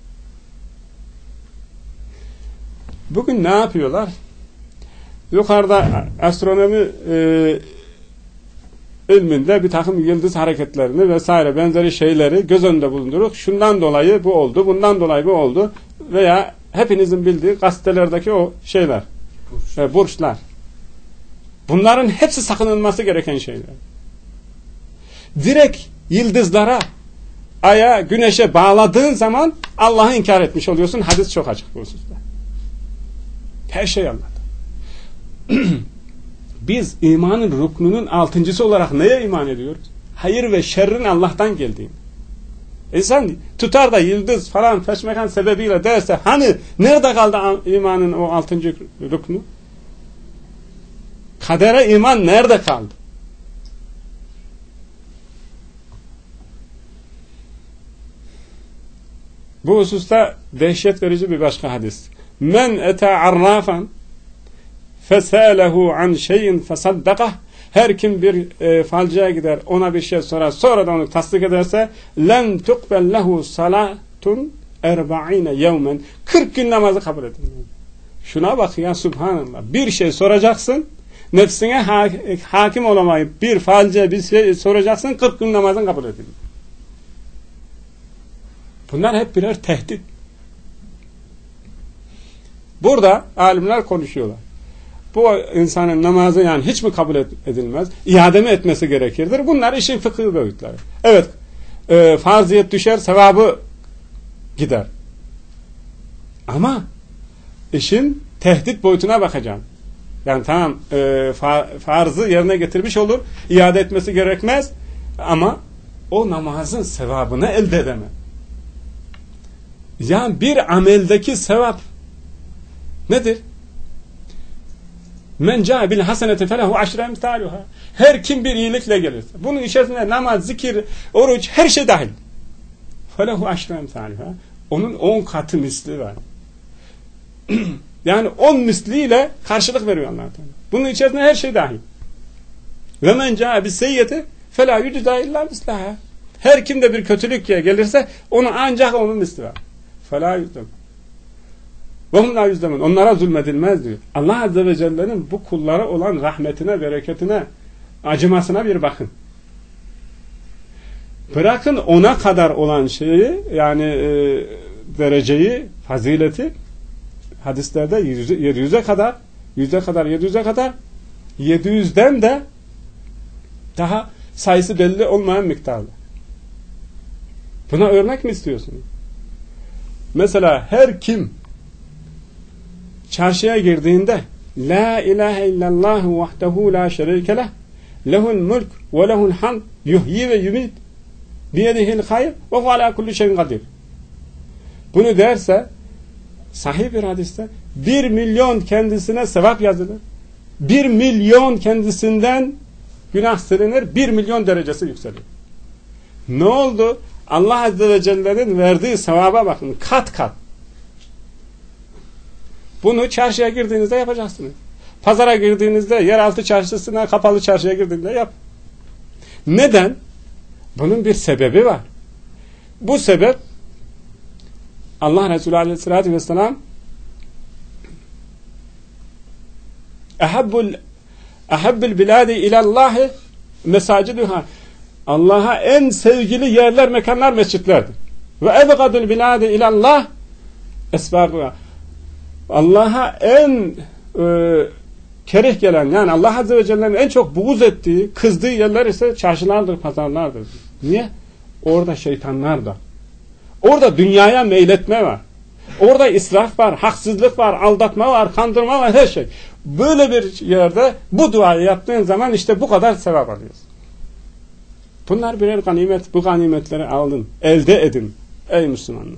Bugün ne yapıyorlar? Yukarıda astronomi e, ilminde bir takım yıldız hareketlerini vesaire benzeri şeyleri göz önünde bulundurup şundan dolayı bu oldu, bundan dolayı bu oldu veya hepinizin bildiği gazetelerdeki o şeyler, Burç. e, burçlar. Bunların hepsi sakınılması gereken şeyler. Direkt yıldızlara, aya, güneşe bağladığın zaman Allah'ı inkar etmiş oluyorsun. Hadis çok açık bu hususta. Her şey Allah'tan. Biz imanın ruknunun altıncısı olarak neye iman ediyoruz? Hayır ve şerrin Allah'tan geldiğini. İnsan tutar da yıldız falan feşmekan sebebiyle derse hani nerede kaldı imanın o altıncı ruknu? Kadere iman nerede kaldı? Bu hususta dehşet verici bir başka hadis. Men ete arrafan fesalehu an şeyin fesaddakah. Her kim bir e, falcıya gider, ona bir şey sorar, sonra da onu tasdik ederse len tukbel lehu salatun erba'ine yevmen. kırk gün namazı kabul edilmez. Şuna bak ya, subhanallah. Bir şey soracaksın, nefsine ha hakim olamayıp bir falcıya bir şey soracaksın, kırk gün namazın kabul edilmez. Bunlar hep birer tehdit. Burada alimler konuşuyorlar. Bu insanın namazı yani hiç mi kabul edilmez? İade mi etmesi gerekirdir? Bunlar işin fıkıh boyutları. Evet, e, farziyet düşer, sevabı gider. Ama işin tehdit boyutuna bakacağım. Yani tamam, e, farzı yerine getirmiş olur, iade etmesi gerekmez ama o namazın sevabını elde edemez. Yani bir ameldeki sevap nedir? Men ca bil haseneti felehu aşre emsaluha. Her kim bir iyilikle gelirse, bunun içerisinde namaz, zikir, oruç, her şey dahil. Felehu aşre emsaluha. Onun on katı misli var. Yani on misliyle karşılık veriyor Allah Teala. Bunun içerisinde her şey dahil. Ve men ca bis seyyiyeti fela yucza illa mislaha. Her kim de bir kötülük gelirse onu ancak onun misli var. Fela yucza. Onlara zulmedilmez diyor. Allah Azze ve Celle'nin bu kullara olan rahmetine, bereketine, acımasına bir bakın. Bırakın ona kadar olan şeyi, yani e, dereceyi, fazileti hadislerde yedi yüze kadar, yüze kadar, yedi yüze kadar, yedi yüzden de daha sayısı belli olmayan miktarda. Buna örnek mi istiyorsunuz? Mesela her kim çarşıya girdiğinde la ilahe illallah vahdehu la şerike leh lehul mulk ve lehul hamd yuhyi ve yumit biyedihil hayr ve huve ala kulli şeyin kadir. Bunu derse sahih bir hadiste bir milyon kendisine sevap yazılır. Bir milyon kendisinden günah silinir. Bir milyon derecesi yükselir. Ne oldu? Allah Azze ve Celle'nin verdiği sevaba bakın. Kat kat. Bunu çarşıya girdiğinizde yapacaksınız. Pazara girdiğinizde, yeraltı çarşısına, kapalı çarşıya girdiğinizde yap. Neden? Bunun bir sebebi var. Bu sebep Allah Resulü Aleyhisselatü Vesselam ehabbul ehabbil biladi ilallahi mesaciduha. Allah'a en sevgili yerler, mekanlar mescitlerdir. Ve ebgadul biladi ilallah esbabuha. Allah'a en e, kerih gelen, yani Allah Azze ve Celle'nin en çok buğz ettiği, kızdığı yerler ise çarşılardır, pazarlardır. Niye? Orada şeytanlar da. Orada dünyaya meyletme var. Orada israf var, haksızlık var, aldatma var, kandırma var, her şey. Böyle bir yerde bu duayı yaptığın zaman işte bu kadar sevap alıyorsun. Bunlar birer ganimet. Bu ganimetleri alın, elde edin ey Müslümanlar.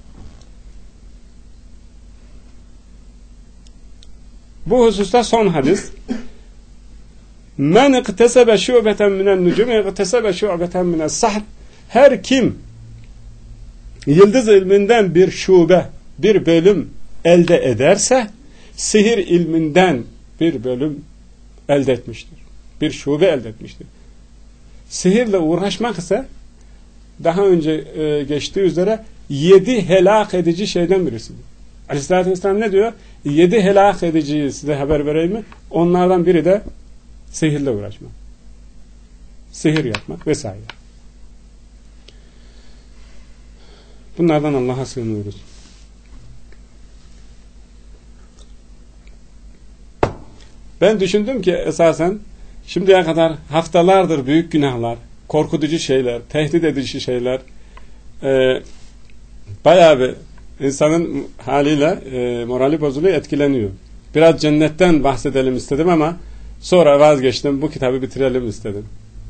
Bu hususta son hadis. Men iktesebe şubeten minen nucum iktesebe şubeten minen sahr. Her kim yıldız ilminden bir şube, bir bölüm elde ederse sihir ilminden bir bölüm elde etmiştir. Bir şube elde etmiştir. Sihirle uğraşmak ise daha önce e, geçtiği üzere yedi helak edici şeyden birisidir. Aleyhisselatü Vesselam ne diyor? Yedi helak ediciyi size haber vereyim mi? Onlardan biri de sihirle uğraşmak. Sihir yapmak vesaire. Bunlardan Allah'a sığınıyoruz. Ben düşündüm ki esasen şimdiye kadar haftalardır büyük günahlar, korkutucu şeyler, tehdit edici şeyler e, bayağı bir insanın haliyle e, morali bozuluyor, etkileniyor. Biraz cennetten bahsedelim istedim ama Sonra vazgeçtim. Bu kitabı bitirelim istedim.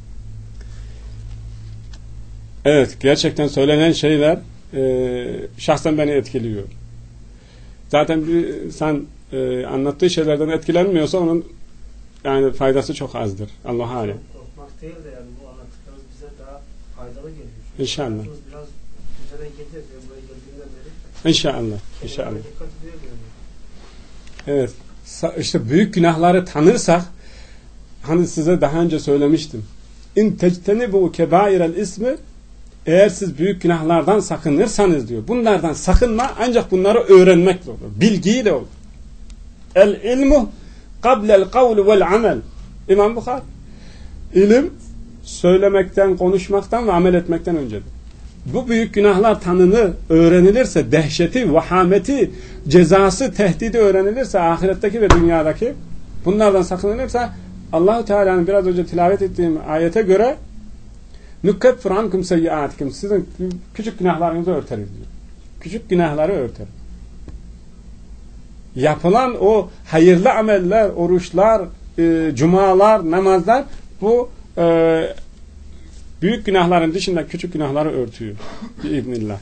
Evet, gerçekten söylenen şeyler e, şahsen beni etkiliyor. Zaten bir, sen e, anlattığı şeylerden etkilenmiyorsa onun yani faydası çok azdır. Allah'a alem. Korkmak değil de yani bu anlattıklarınız bize daha faydalı geliyor. Çünkü İnşallah. biraz üzerine gelir. Buraya geldiğinden beri. İnşallah. İnşallah. Dikkat ediyor Evet. İşte büyük günahları tanırsak, hani size daha önce söylemiştim. İn tectenibu kebairel ismi, eğer siz büyük günahlardan sakınırsanız diyor. Bunlardan sakınma ancak bunları öğrenmekle olur. Bilgiyle olur. El ilmu qablel kavlu vel amel. İmam Bukhari. İlim söylemekten, konuşmaktan ve amel etmekten öncedir. Bu büyük günahlar tanını öğrenilirse, dehşeti, vahameti, cezası, tehdidi öğrenilirse, ahiretteki ve dünyadaki, bunlardan sakınılırsa, Allah-u Teala'nın biraz önce tilavet ettiğim ayete göre nukeffir ankum seyyiatikum, sizin küçük günahlarınızı örteriz diyor. Küçük günahları örter. Yapılan o hayırlı ameller, oruçlar, e, cumalar, namazlar bu e, büyük günahların dışında küçük günahları örtüyor. Biiznillah.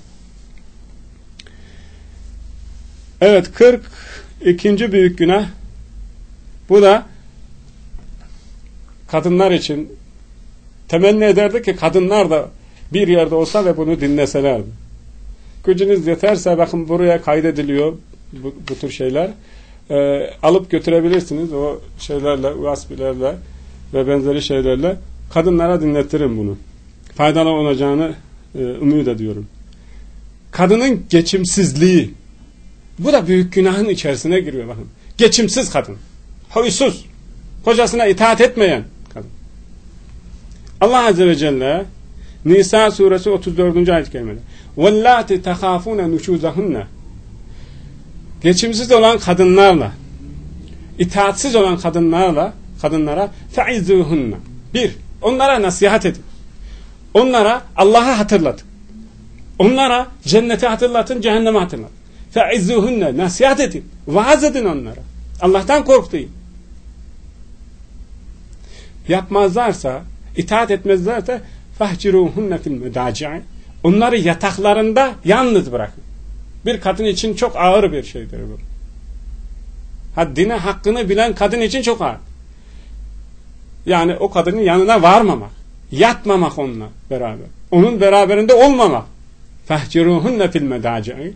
Evet, kırk ikinci büyük günah. Bu da kadınlar için temenni ederdi ki kadınlar da bir yerde olsa ve bunu dinleselerdi. Gücünüz yeterse bakın buraya kaydediliyor bu, bu tür şeyler. Ee, alıp götürebilirsiniz o şeylerle, U S B'lerle ve benzeri şeylerle. Kadınlara dinletirim bunu. Faydalı olacağını e, ümit ediyorum. Kadının geçimsizliği. Bu da büyük günahın içerisine giriyor bakın. Geçimsiz kadın. Huysuz. Kocasına itaat etmeyen kadın. Allah Azze ve Celle Nisa suresi otuz dördüncü ayet-i kerimede وَاللّٰتِ تَخَافُونَ نُشُوزَهُنَّ geçimsiz olan kadınlarla, itaatsiz olan kadınlarla, kadınlara فَعِزُّهُنَّ bir, onlara nasihat edin. Onlara Allah'ı hatırlatın. Onlara cenneti hatırlatın, cehennemi hatırlatın. فَعِزُّهُنَّ nasihat edin. Vaaz edin onlara. Allah'tan kork deyin. Yapmazlarsa, itaat etmezlerse فَحْجِرُوهُنَّ فِي الْمَدَاجِعِ onları yataklarında yalnız bırakın. Bir kadın için çok ağır bir şeydir bu. Haddine, hakkını bilen kadın için çok ağır. Yani o kadının yanına varmamak, yatmamak onunla beraber. Onun beraberinde olmamak. فَحْجِرُوهُنَّ فِي الْمَدَاجِعِ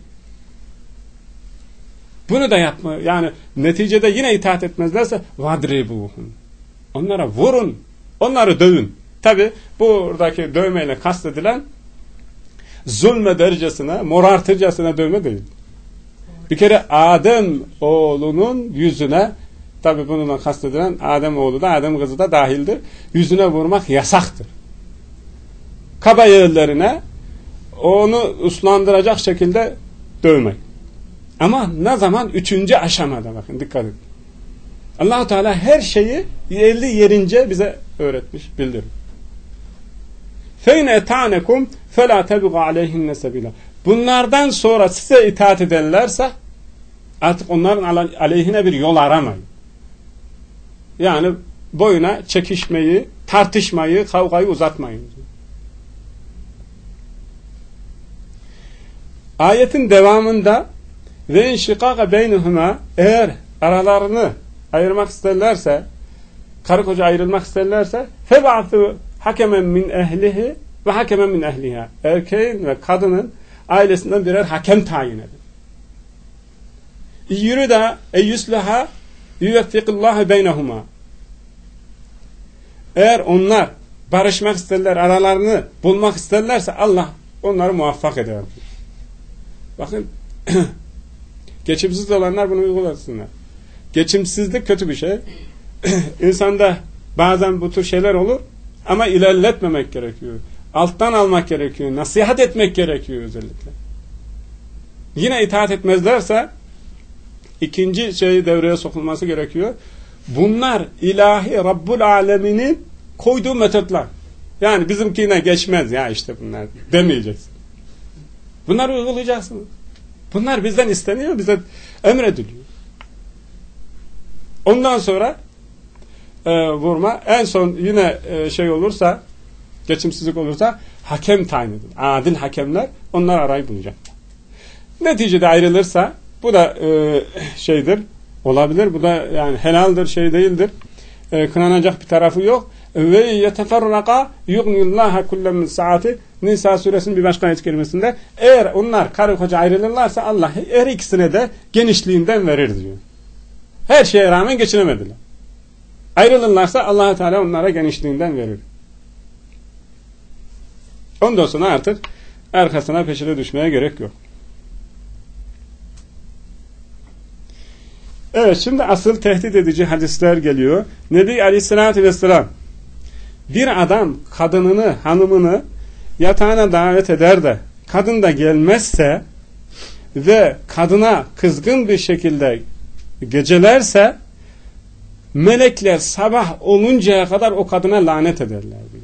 bunu da yapma. Yani neticede yine itaat etmezlerse وَادْرِبُوهُنَّ onlara vurun. Onları dövün. Tabi buradaki dövmeyle kastedilen zulme derecesine, morartırcasına dövme değil. Bir kere Adem oğlunun yüzüne, tabi bununla kastedilen Adem oğlu da Adem kızı da dahildir. Yüzüne vurmak yasaktır. Kaba yerlerine onu uslandıracak şekilde dövmek. Ama ne zaman? Üçüncü aşamada bakın dikkat edin. Allah-u Teala her şeyi yerli yerince bize öğretmiş, bildirmiş. فَاِنْ اَتَعْنَكُمْ فَلَا تَبِغَ عَلَيْهِنَّ سَبِيلًا bunlardan sonra size itaat ederlerse artık onların aleyhine bir yol aramayın. Yani boyuna çekişmeyi, tartışmayı, kavgayı uzatmayın. Ayetin devamında ve inşikâke beynihuma eğer aralarını ayırmak isterlerse, karı koca ayrılmak isterlerse feb'athu hakemen min ehlihi ve hakemen min ehliha erkeğin ve kadının ailesinden birer hakem tayin edin. Yürü de eyyüslaha yüveffikillâhu beynehuma eğer onlar barışmak isterler, aralarını bulmak isterlerse Allah onları muvaffak eder. Bakın geçimsiz olanlar bunu uygulasınlar. Geçimsizlik kötü bir şey. İnsanda bazen bu tür şeyler olur ama ilerletmemek gerekiyor. Alttan almak gerekiyor. Nasihat etmek gerekiyor özellikle. Yine itaat etmezlerse ikinci şey devreye sokulması gerekiyor. Bunlar ilahi Rabbul Alemin'in koyduğu metotlar. Yani bizimkine geçmez ya işte bunlar demeyeceksin. Bunları uygulayacaksınız. Bunlar bizden isteniyor, bize emrediliyor. Ondan sonra e, vurma. En son yine e, şey olursa, geçimsizlik olursa hakem tayin edilir. Adil hakemler onlar arayı bulacak. Neticede ayrılırsa bu da e, şeydir, olabilir. Bu da yani helaldir, şey değildir. E, kınanacak bir tarafı yok. Ve yeteferraka yugnillaha kullen min saati. Nisa suresinin bir başka ayet kerimesinde eğer onlar karı koca ayrılırlarsa Allah her ikisine de genişliğinden verir diyor. Her şeye rağmen geçinemediler. Ayrılırlarsa Allah Teala onlara genişliğinden verir. Ondan sonra artık arkasına peşine düşmeye gerek yok. Evet, şimdi asıl tehdit edici hadisler geliyor. Nebi Aleyhisselatü Vesselam bir adam kadınını, hanımını yatağına davet eder de kadın da gelmezse ve kadına kızgın bir şekilde gecelerse melekler sabah oluncaya kadar o kadına lanet ederler diyor.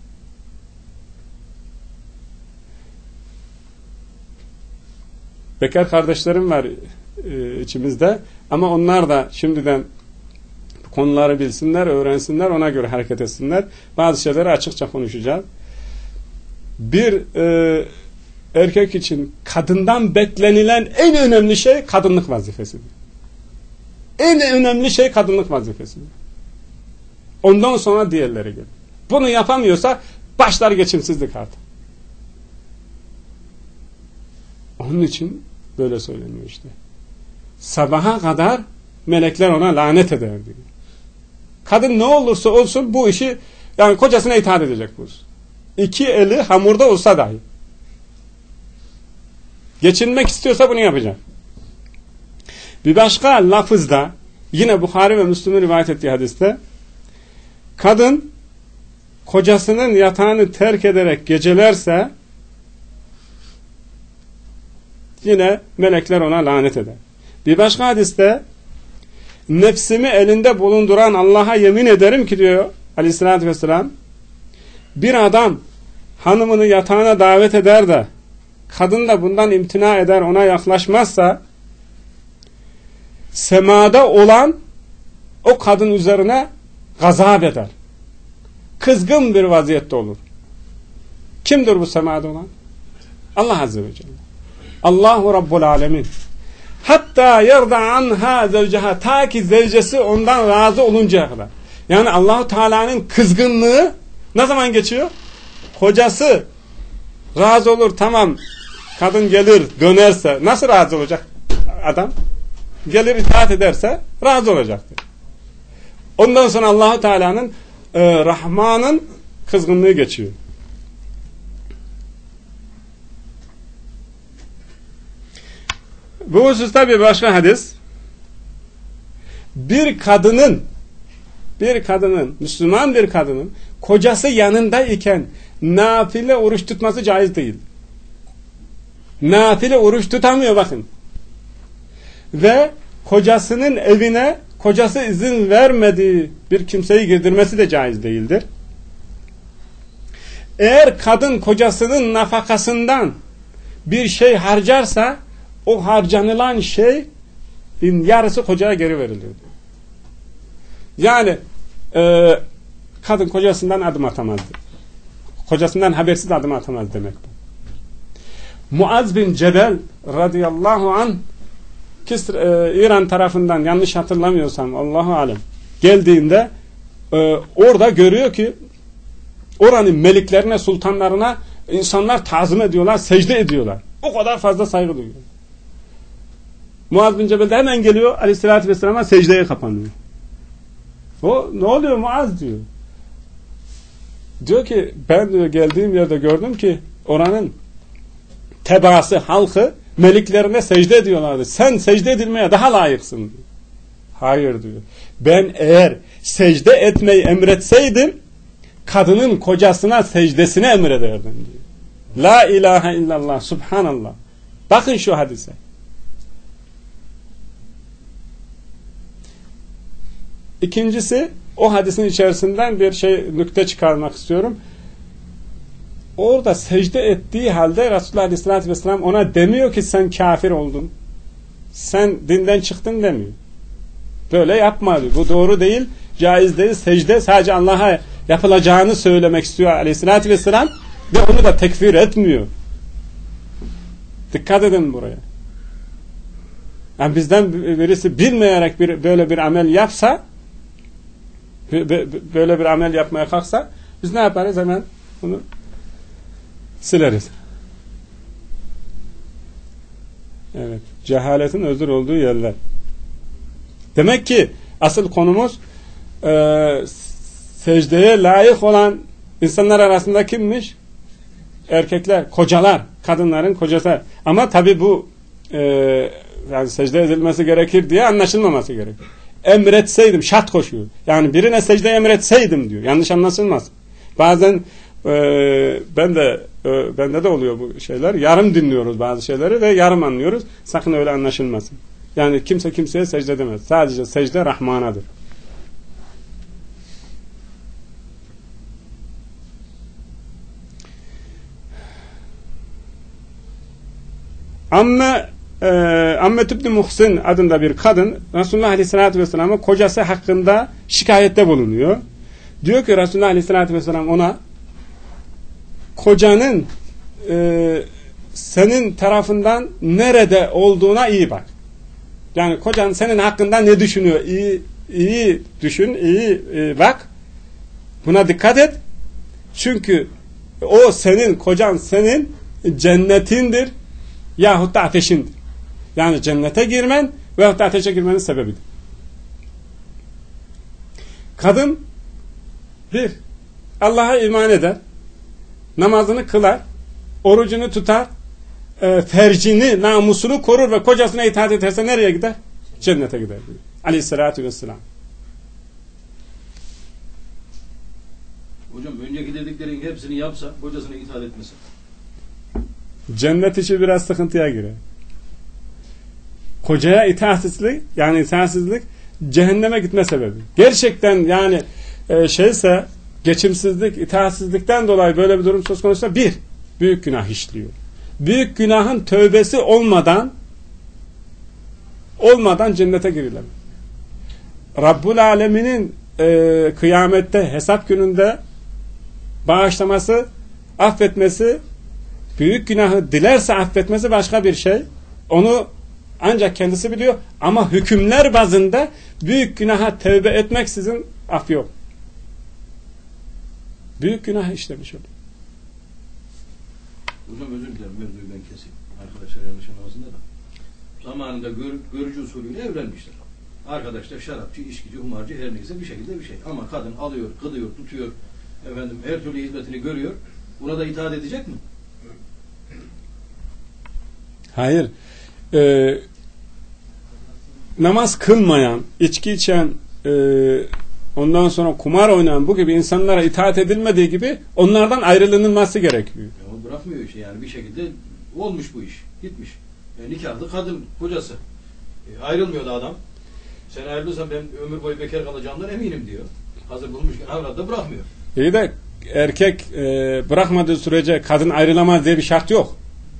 Bekar kardeşlerim var e, içimizde ama onlar da şimdiden konuları bilsinler, öğrensinler, ona göre hareket etsinler. Bazı şeyleri açıkça konuşacağız. Bir e, erkek için kadından beklenilen en önemli şey kadınlık vazifesidir. En önemli şey kadınlık vazifesidir. Ondan sonra diğerleri gelir. Bunu yapamıyorsa başlar geçimsizlik artık. Onun için böyle söyleniyor işte. Sabaha kadar melekler ona lanet eder diyor. Kadın ne olursa olsun bu işi yani kocasına itaat edecek bu. İki eli hamurda olsa dahi. Geçinmek istiyorsa bunu yapacak. Bir başka lafızda yine Buhari ve Müslüm'ün rivayet ettiği hadiste kadın kocasının yatağını terk ederek gecelerse yine melekler ona lanet eder. Bir başka hadiste nefsimi elinde bulunduran Allah'a yemin ederim ki diyor Aleyhisselatü Vesselam bir adam hanımını yatağına davet eder de kadın da bundan imtina eder ona yaklaşmazsa semada olan o kadın üzerine gazap eder. Kızgın bir vaziyette olur. Kimdir bu semada olan? Allah Azze ve Celle. Allahu Rabbul Alemin. Hatta yerda anha zevceha ta ki zevcesi ondan razı oluncaya kadar. Yani Allahu Teala'nın kızgınlığı ne zaman geçiyor? Kocası razı olur, tamam, kadın gelir dönerse nasıl razı olacak adam? Gelir itaat ederse razı olacaktır. Ondan sonra Allahu Teala'nın e, Rahman'ın kızgınlığı geçiyor. Bu hususta bir başka hadis. Bir kadının bir kadının, Müslüman bir kadının kocası yanındayken nafile oruç tutması caiz değil. Nafile oruç tutamıyor bakın. Ve kocasının evine kocası izin vermediği bir kimseyi girdirmesi de caiz değildir. Eğer kadın kocasının nafakasından bir şey harcarsa o harcanılan şeyin yarısı kocaya geri verilir. Yani e, kadın kocasından adım atamaz. Kocasından habersiz adım atamaz demek. Muaz bin Cebel radıyallahu anh Kisr, e, İran tarafından yanlış hatırlamıyorsam Allahu alem geldiğinde e, orada görüyor ki oranın meliklerine, sultanlarına insanlar tazim ediyorlar, secde ediyorlar. O kadar fazla saygı duyuyor. Muaz bin Cebel de hemen geliyor Aleyhisselatü Vesselam'a secdeye kapanıyor. O ne oluyor Muaz diyor. Diyor ki ben diyor, geldiğim yerde gördüm ki oranın tebaası, halkı meliklerine secde ediyorlardı. Sen secde edilmeye daha layıksın diyor. Hayır diyor. Ben eğer secde etmeyi emretseydim kadının kocasına secdesini emrederdim diyor. La ilahe illallah, subhanallah. Bakın şu hadise. İkincisi, o hadisin içerisinden bir şey nükte çıkarmak istiyorum. Orada secde ettiği halde Resulullah Aleyhisselatü Vesselam ona demiyor ki sen kafir oldun. Sen dinden çıktın demiyor. Böyle yapma diyor. Bu doğru değil, caiz değil. Secde sadece Allah'a yapılacağını söylemek istiyor aleyhissalatü vesselam ve onu da tekfir etmiyor. Dikkat edin buraya. Yani bizden birisi bilmeyerek bir, böyle bir amel yapsa, böyle bir amel yapmaya kalksa, biz ne yaparız? Hemen bunu sileriz. Evet. Cehaletin özür olduğu yerler. Demek ki asıl konumuz e, secdeye layık olan insanlar arasında kimmiş? Erkekler, kocalar, kadınların kocası. Ama tabi bu e, yani secde edilmesi gerekir diye anlaşılmaması gerekir. Emretseydim, şart koşuyor. Yani birine secde emretseydim diyor. Yanlış anlaşılmaz. Bazen e, ben de e, bende de oluyor bu şeyler. Yarım dinliyoruz bazı şeyleri ve yarım anlıyoruz. Sakın öyle anlaşılmasın. Yani kimse kimseye secde edemez. Sadece secde Rahman'adır. Amme e, Amme Tübni Muhsin adında bir kadın Resulullah Aleyhisselatü Vesselam'a kocası hakkında şikayette bulunuyor. Diyor ki Resulullah Aleyhisselatü Vesselam ona kocanın e, senin tarafından nerede olduğuna iyi bak. Yani kocan senin hakkında ne düşünüyor? İyi, iyi düşün, iyi e, bak. Buna dikkat et. Çünkü o senin, kocan senin cennetindir yahut da ateşindir. Yani cennete girmen veyahut da ateşe girmenin sebebidir. Kadın bir, Allah'a iman eder, namazını kılar, orucunu tutar, e, fercini, namusunu korur ve kocasına itaat ederse nereye gider? Cennete gider diyor. Aleyhissalatü vesselam. Hocam önceki dediklerin hepsini yapsa, kocasına itaat etmese. Cennet işi biraz sıkıntıya girer. Kocaya itaatsizlik, yani itaatsizlik cehenneme gitme sebebi. Gerçekten yani e, şeyse geçimsizlik, itaatsizlikten dolayı böyle bir durum söz konusuysa bir, büyük günah işliyor. Büyük günahın tövbesi olmadan olmadan cennete girilemez. Rabbul Alemin'in e, kıyamette, hesap gününde bağışlaması, affetmesi, büyük günahı dilerse affetmesi başka bir şey. Onu ancak kendisi biliyor. Ama hükümler bazında büyük günaha tövbe etmeksizin af yok. Büyük günah işlemiş olur. Hocam özür dilerim, mevzuyu ben keseyim. Arkadaşlar yanlış anlamasınlar da. Zamanında gör, görücü usulüyle evlenmişler. Arkadaşlar şarapçı, içkici, humarcı her neyse bir şekilde bir şey. Ama kadın alıyor, kılıyor, tutuyor. Efendim her türlü hizmetini görüyor. Buna da itaat edecek mi? Hayır. Ee, namaz kılmayan, içki içen, e, ondan sonra kumar oynayan bu gibi insanlara itaat edilmediği gibi onlardan ayrılınması gerekiyor. Ya o bırakmıyor işi yani bir şekilde olmuş bu iş. Gitmiş. Yani nikahlı kadın kocası. E, ayrılmıyor da adam. Sen ayrılırsan ben ömür boyu bekar kalacağımdan eminim diyor. Hazır bulmuşken avrat da bırakmıyor. İyi de erkek e, bırakmadığı sürece kadın ayrılamaz diye bir şart yok.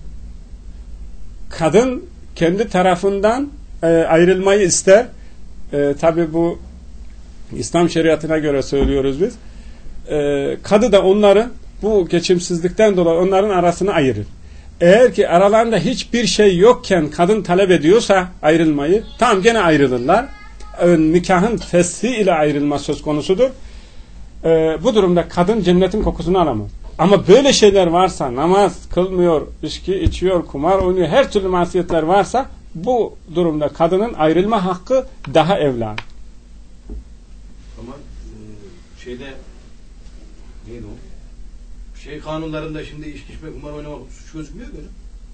Kadın kendi tarafından e, ayrılmayı ister. E, Tabi bu İslam şeriatına göre söylüyoruz biz. E, kadı da onları bu geçimsizlikten dolayı onların arasını ayırır. Eğer ki aralarında hiçbir şey yokken kadın talep ediyorsa ayrılmayı, tam gene ayrılırlar. E, nikahın feshi ile ayrılma söz konusudur. E, bu durumda kadın cennetin kokusunu alamaz. Ama böyle şeyler varsa, namaz kılmıyor, içki içiyor, kumar oynuyor, her türlü masiyetler varsa bu durumda kadının ayrılma hakkı daha evla. Ama e, şeyde neydi o? Şey kanunlarında şimdi içki içmek, kumar oynamak suç gözükmüyor böyle.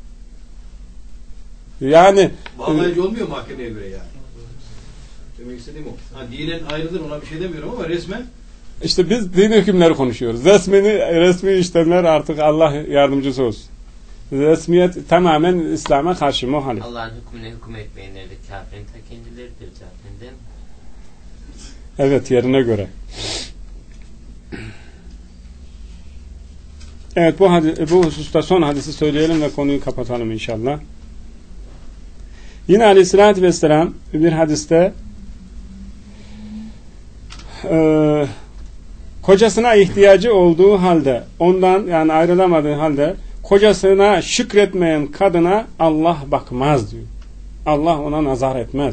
Yani bağlayıcı olmuyor mahkemeye göre yani. Demek istediğim o. Ha, dinen ayrılır ona bir şey demiyorum ama resmen İşte biz din hükümleri konuşuyoruz. Resmini, resmi işlemler artık Allah yardımcısı olsun. Resmiyet tamamen İslam'a karşı muhalif. Allah'ın hükmüne hüküm etmeyenler de kafirin ta kendileridir zaten değil mi? Evet, yerine göre. Evet, bu, hadis, bu hususta son hadisi söyleyelim ve konuyu kapatalım inşallah. Yine Aleyhisselatü Vesselam bir hadiste e, kocasına ihtiyacı olduğu halde, ondan yani ayrılamadığı halde kocasına şükretmeyen kadına Allah bakmaz diyor. Allah ona nazar etmez.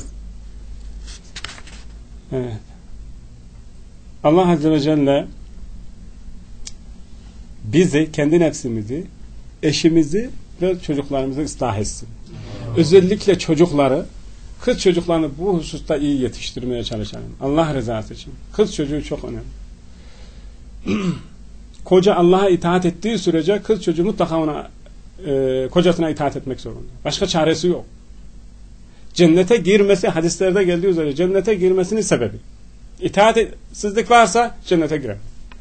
Evet. Allah Azze ve Celle bizi, kendi nefsimizi, eşimizi ve çocuklarımızı ıslah etsin. Özellikle çocukları, kız çocuklarını bu hususta iyi yetiştirmeye çalışalım. Allah rızası için. Kız çocuğu çok önemli. Koca Allah'a itaat ettiği sürece kız çocuğu mutlaka ona e, kocasına itaat etmek zorunda. Başka çaresi yok. Cennete girmesi, hadislerde geldiği üzere cennete girmesinin sebebi. İtaatsizlik varsa cennete girer.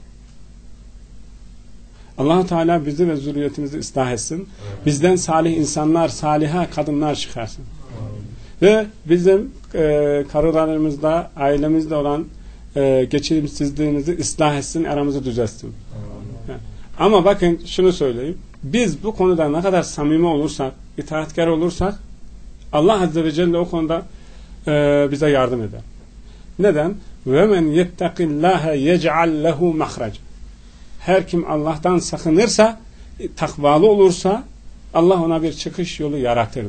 Allah-u Teala bizi ve zürriyetimizi ıslah etsin. Bizden salih insanlar, saliha kadınlar çıkarsın. Ve bizim e, karılarımızda, ailemizde olan e, geçimsizliğimizi ıslah etsin, aramızı düzeltsin. Yani. Ama bakın şunu söyleyeyim. Biz bu konuda ne kadar samimi olursak, itaatkar olursak Allah Azze ve Celle o konuda e, bize yardım eder. Neden? وَمَنْ يَتَّقِ اللّٰهَ يَجْعَلْ لَهُ مَخْرَجًا. Her kim Allah'tan sakınırsa, takvalı olursa Allah ona bir çıkış yolu yaratır.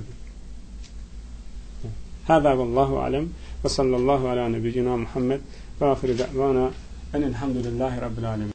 Hâzâ vallâhu alem ve sallallahu alâ nebiyyina Muhammed ve âfiri da'vâna enelhamdülillâhi rabbil âlemin.